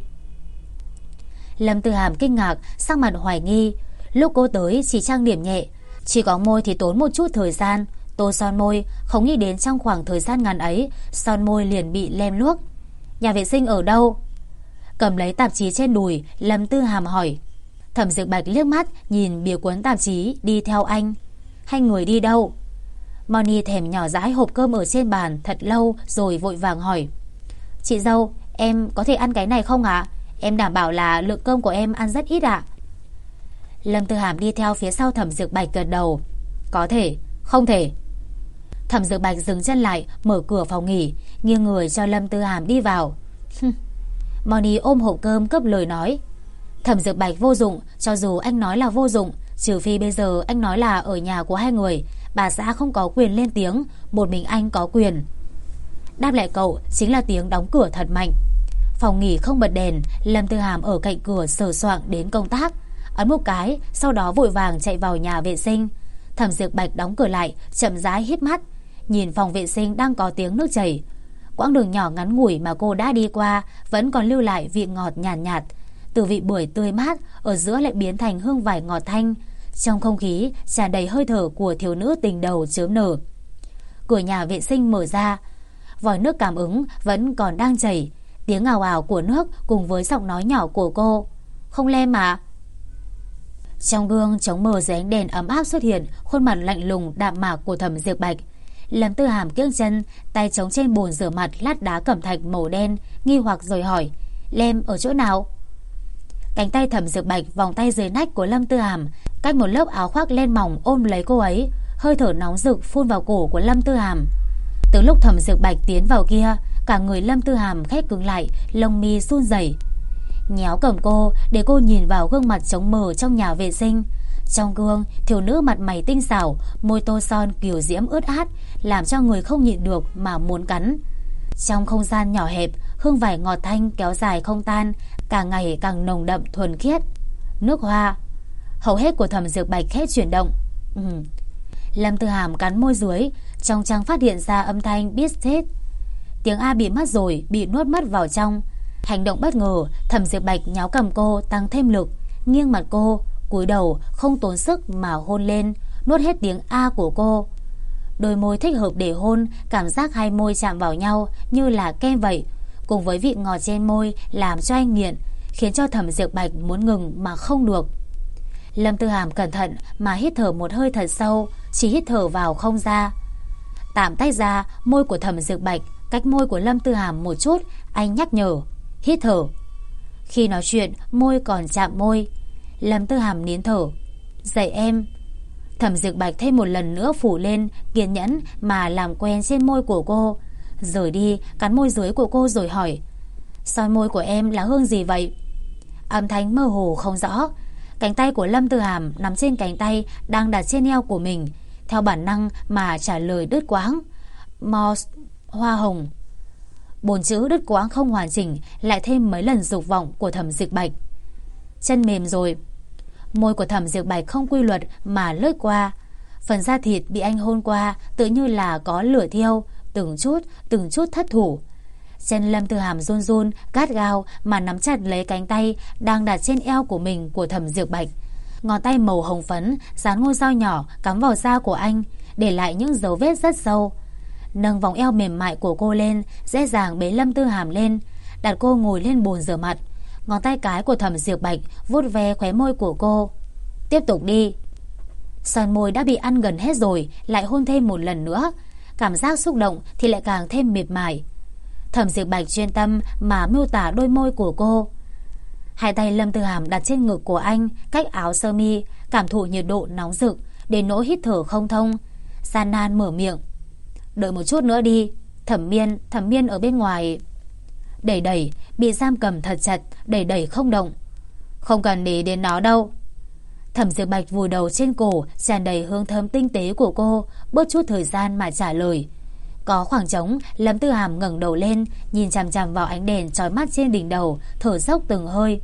Lâm Tư Hàm kinh ngạc, sắc mặt hoài nghi. Lúc cô tới chỉ trang điểm nhẹ, chỉ có môi thì tốn một chút thời gian. Tô son môi, không nghĩ đến trong khoảng thời gian ngắn ấy, son môi liền bị lem luốc. Nhà vệ sinh ở đâu? Cầm lấy tạp chí trên đùi, Lâm Tư Hàm hỏi. Thẩm Diệp Bạch liếc mắt nhìn bìa cuốn tạp chí, đi theo anh. Hai người đi đâu? Moni thèm nhỏ dãi hộp cơm ở trên bàn thật lâu rồi vội vàng hỏi. Chị dâu, em có thể ăn cái này không ạ? Em đảm bảo là lượng cơm của em ăn rất ít ạ. Lâm Tư Hàm đi theo phía sau Thẩm Dược Bạch gật đầu. Có thể, không thể. Thẩm Dược Bạch dừng chân lại, mở cửa phòng nghỉ, nghiêng người cho Lâm Tư Hàm đi vào. Moni ôm hộp cơm cấp lời nói. Thẩm Dược Bạch vô dụng, cho dù anh nói là vô dụng, trừ phi bây giờ anh nói là ở nhà của hai người, bà xã không có quyền lên tiếng, một mình anh có quyền. Đáp lại cậu chính là tiếng đóng cửa thật mạnh. Phòng nghỉ không bật đèn, Lâm Tư Hàm ở cạnh cửa sờ soạng đến công tác, ấn một cái, sau đó vội vàng chạy vào nhà vệ sinh. Thẩm Dược Bạch đóng cửa lại, chậm rãi híp mắt, nhìn phòng vệ sinh đang có tiếng nước chảy. Quãng đường nhỏ ngắn ngủi mà cô đã đi qua vẫn còn lưu lại vị ngọt nhàn nhạt. Từ vị bưởi tươi mát ở giữa lại biến thành hương vải ngọt thanh. Trong không khí tràn đầy hơi thở của thiếu nữ tình đầu chớm nở. Cửa nhà vệ sinh mở ra, vòi nước cảm ứng vẫn còn đang chảy. Tiếng ào ào của nước cùng với giọng nói nhỏ của cô. Không lem mà. Trong gương chống mờ dưới ánh đèn ấm áp xuất hiện khuôn mặt lạnh lùng đạm mạc của Thẩm Dược Bạch. Lâm Tư Hàm kiêng chân, tay chống trên bồn rửa mặt lát đá cẩm thạch màu đen, nghi hoặc rồi hỏi. Lem ở chỗ nào? Cánh tay Thẩm Dược Bạch vòng tay dưới nách của Lâm Tư Hàm, cách một lớp áo khoác len mỏng ôm lấy cô ấy, hơi thở nóng rực phun vào cổ của Lâm Tư Hàm. Từ lúc Thẩm Dược Bạch tiến vào kia, cả người Lâm Tư Hàm khẽ cứng lại, lông mi run rẩy. Nhéo cầm cô để cô nhìn vào gương mặt trống mờ trong nhà vệ sinh. Trong gương, thiếu nữ mặt mày tinh xảo, môi tô son kiều diễm ướt át, làm cho người không nhịn được mà muốn cắn. Trong không gian nhỏ hẹp, hương vải ngọt thanh kéo dài không tan, càng ngày càng nồng đậm thuần khiết. Nước hoa. Hầu hết của Thẩm Dược Bạch khẽ chuyển động. Lâm Tư Hàm cắn môi dưới, trong trăng phát hiện ra âm thanh business. Tiếng A bị mất rồi, bị nuốt mất vào trong. Hành động bất ngờ, Thẩm Dược Bạch nháo cầm cô tăng thêm lực, nghiêng mặt cô, cúi đầu không tốn sức mà hôn lên, nuốt hết tiếng A của cô. Đôi môi thích hợp để hôn, cảm giác hai môi chạm vào nhau như là kem vậy, cùng với vị ngọt trên môi làm cho anh nghiện, khiến cho Thẩm Dược Bạch muốn ngừng mà không được. Lâm Tư Hàm cẩn thận mà hít thở một hơi thật sâu, chỉ hít thở vào không ra. Tạm tách ra môi của Thẩm Dược Bạch cách môi của Lâm Tư Hàm một chút, anh nhắc nhở. Hít thở. Khi nói chuyện, môi còn chạm môi. Lâm Tư Hàm nín thở. Dạy em. Thẩm Dược Bạch thêm một lần nữa phủ lên, kiên nhẫn mà làm quen trên môi của cô. Rồi đi, cắn môi dưới của cô rồi hỏi. Son môi của em là hương gì vậy? Âm thanh mơ hồ không rõ. Cánh tay của Lâm Tư Hàm nằm trên cánh tay đang đặt trên eo của mình, theo bản năng mà trả lời đứt quãng. Moss, hoa hồng. 4 chữ đứt quãng không hoàn chỉnh, lại thêm mấy lần dục vọng của Thẩm Dược Bạch. Chân mềm rồi. Môi của Thẩm Dược Bạch không quy luật mà lướt qua. Phần da thịt bị anh hôn qua tự như là có lửa thiêu, từng chút thất thủ. Chân Lâm Tư Hàm run run, gắt gao mà nắm chặt lấy cánh tay đang đặt trên eo của mình của Thẩm Dược Bạch. Ngón tay màu hồng phấn dán ngôi dao nhỏ cắm vào da của anh, để lại những dấu vết rất sâu. Nâng vòng eo mềm mại của cô lên, dễ dàng bế Lâm Tư Hàm lên, đặt cô ngồi lên bồn rửa mặt. Ngón tay cái của Thẩm Dược Bạch vuốt ve khóe môi của cô. Tiếp tục đi. Son môi đã bị ăn gần hết rồi, lại hôn thêm một lần nữa. Cảm giác xúc động thì lại càng thêm mệt mỏi. Thẩm Dược Bạch chuyên tâm mà miêu tả đôi môi của cô. Hai tay Lâm Tư Hàm đặt trên ngực của anh, cách áo sơ mi, cảm thụ nhiệt độ nóng rực, đến nỗi hít thở không thông. Gian nan mở miệng. Đợi một chút nữa đi. Thẩm miên ở bên ngoài. Đẩy, bị giam cầm thật chặt, đẩy không động. Không cần để đến nó đâu. Thẩm Dược Bạch vùi đầu trên cổ, tràn đầy hương thơm tinh tế của cô, bớt chút thời gian mà trả lời. Có khoảng trống, Lâm Tư Hàm ngẩng đầu lên, nhìn chằm chằm vào ánh đèn chói mắt trên đỉnh đầu, thở dốc từng hơi.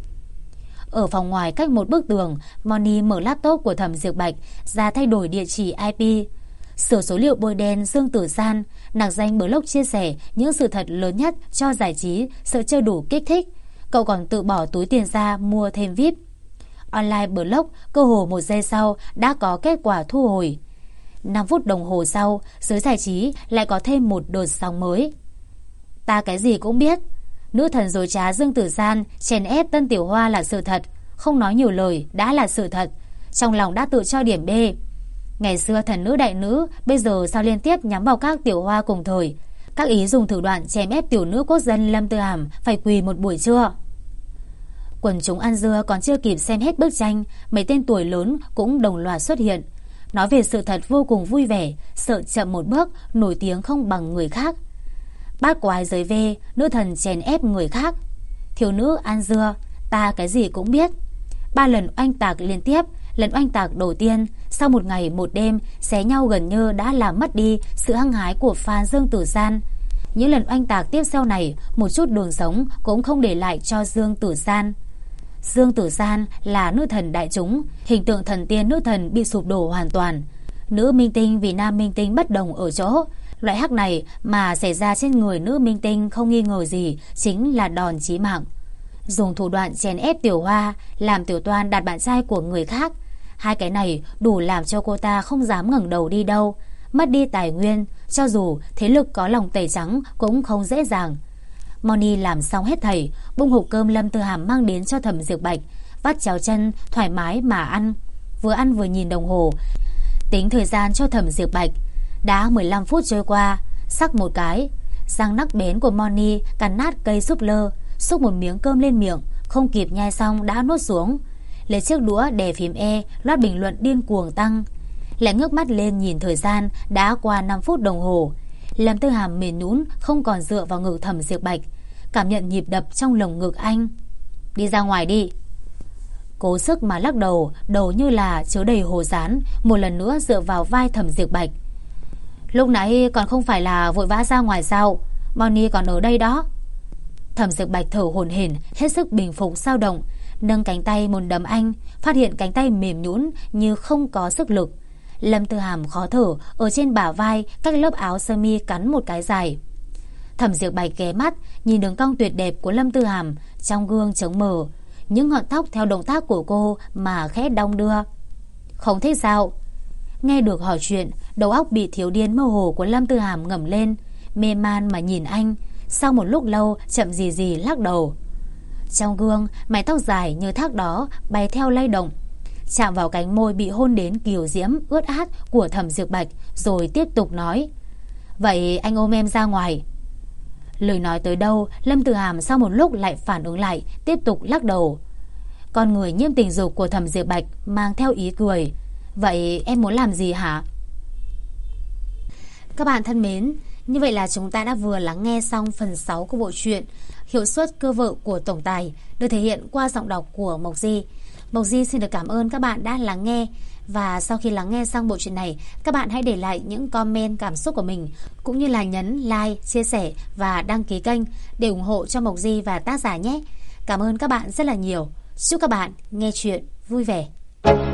Ở phòng ngoài cách một bức tường, Moni mở laptop của Thẩm Dược Bạch ra thay đổi địa chỉ IP. Sửa số liệu bôi đen Dương Tử San, nặc danh blog chia sẻ những sự thật lớn nhất cho giải trí, sợ chưa đủ kích thích. Cậu còn tự bỏ túi tiền ra mua thêm VIP. Online blog cơ hồ 1 giây sau đã có kết quả thu hồi. 5 phút đồng hồ sau, giới giải trí lại có thêm một đợt sóng mới. Ta cái gì cũng biết. Nữ thần dối trá Dương Tử San chèn ép Tân Tiểu Hoa là sự thật, không nói nhiều lời đã là sự thật. Trong lòng đã tự cho điểm B. Ngày xưa thần nữ đại nữ, bây giờ sao liên tiếp nhắm vào các tiểu hoa cùng thời. Các ý dùng thủ đoạn chèn ép tiểu nữ quốc dân Lâm Tư Hàm phải quỳ một buổi trưa. Quần chúng ăn dưa còn chưa kịp xem hết bức tranh, mấy tên tuổi lớn cũng đồng loạt xuất hiện, nói về sự thật vô cùng vui vẻ, sợ chậm một bước, nổi tiếng không bằng người khác. Bát quái giới vê, nữ thần chèn ép người khác. Thiếu nữ ăn dưa, ta cái gì cũng biết. 3 lần oanh tạc liên tiếp. Lần oanh tạc đầu tiên, sau một ngày một đêm xé nhau gần như đã làm mất đi sự hăng hái của fan Dương Tử San. Những lần oanh tạc tiếp sau này, một chút đường sống cũng không để lại cho Dương Tử San. Dương Tử San là nữ thần đại chúng, hình tượng thần tiên nữ thần bị sụp đổ hoàn toàn. Nữ minh tinh vì nam minh tinh bất đồng ở chỗ, loại hắc này mà xảy ra trên người nữ minh tinh không nghi ngờ gì chính là đòn chí mạng. Dùng thủ đoạn chèn ép tiểu hoa, làm tiểu toan đạt bạn trai của người khác. Hai cái này đủ làm cho cô ta không dám ngẩng đầu đi đâu. Mất đi tài nguyên, cho dù thế lực có lòng tẩy trắng cũng không dễ dàng. Moni làm xong hết thảy, bung hộp cơm Lâm Tư Hàm mang đến cho Thẩm Diệp Bạch, vắt chéo chân thoải mái mà ăn vừa nhìn đồng hồ, tính thời gian cho Thẩm Diệp Bạch. Đã 15 phút trôi qua, sắc một cái, răng nắc bén của Moni cắn nát cây súp lơ, xúc một miếng cơm lên miệng, không kịp nhai xong đã nuốt xuống. Lấy chiếc đũa đè phím E, loát bình luận điên cuồng tăng. Lại ngước mắt lên nhìn thời gian, đã qua 5 phút đồng hồ. Lâm Tư Hàm mềm nhũn không còn dựa vào ngực Thẩm Diệp Bạch, cảm nhận nhịp đập trong lồng ngực anh. Đi ra ngoài đi. Cố sức mà lắc đầu, đầu như là chứa đầy hồ dán, một lần nữa dựa vào vai Thẩm Diệp Bạch. Lúc nãy còn không phải là vội vã ra ngoài sao? Moni còn ở đây đó. Thẩm Diệp Bạch thở hổn hển, hết sức bình phục dao động, nâng cánh tay một đấm anh, phát hiện cánh tay mềm nhũn như không có sức lực. Lâm Tư Hàm khó thở, ở trên bả vai cách lớp áo sơ mi cắn một cái dài. Thẩm Diệp Bạch ghé mắt nhìn đường cong tuyệt đẹp của Lâm Tư Hàm, trong gương trống mờ, những ngọn tóc theo động tác của cô mà khẽ đong đưa. Không thích sao? Nghe được hỏi chuyện, đầu óc bị thiếu điên mơ hồ của Lâm Tư Hàm ngẩng lên, mê man mà nhìn anh. Sau một lúc lâu chậm gì gì lắc đầu. Trong gương, mái tóc dài như thác đó bay theo lay động, chạm vào cánh môi bị hôn đến kiều diễm ướt át của Thẩm Diệp Bạch, rồi tiếp tục nói: Vậy anh ôm em ra ngoài. Lời nói tới đâu, Lâm Tư Hàm sau một lúc lại phản ứng lại, tiếp tục lắc đầu. Con người nhiễm tình dục của Thẩm Diệp Bạch mang theo ý cười: Vậy em muốn làm gì hả? Các bạn thân mến, như vậy là chúng ta đã vừa lắng nghe xong phần 6 của bộ truyện Hiệu suất cơ vợ của tổng tài, được thể hiện qua giọng đọc của Mộc Di. Mộc Di xin được cảm ơn các bạn đã lắng nghe. Và sau khi lắng nghe xong bộ truyện này, các bạn hãy để lại những comment cảm xúc của mình, cũng như là nhấn like, chia sẻ và đăng ký kênh để ủng hộ cho Mộc Di và tác giả nhé. Cảm ơn các bạn rất là nhiều. Chúc các bạn nghe chuyện vui vẻ.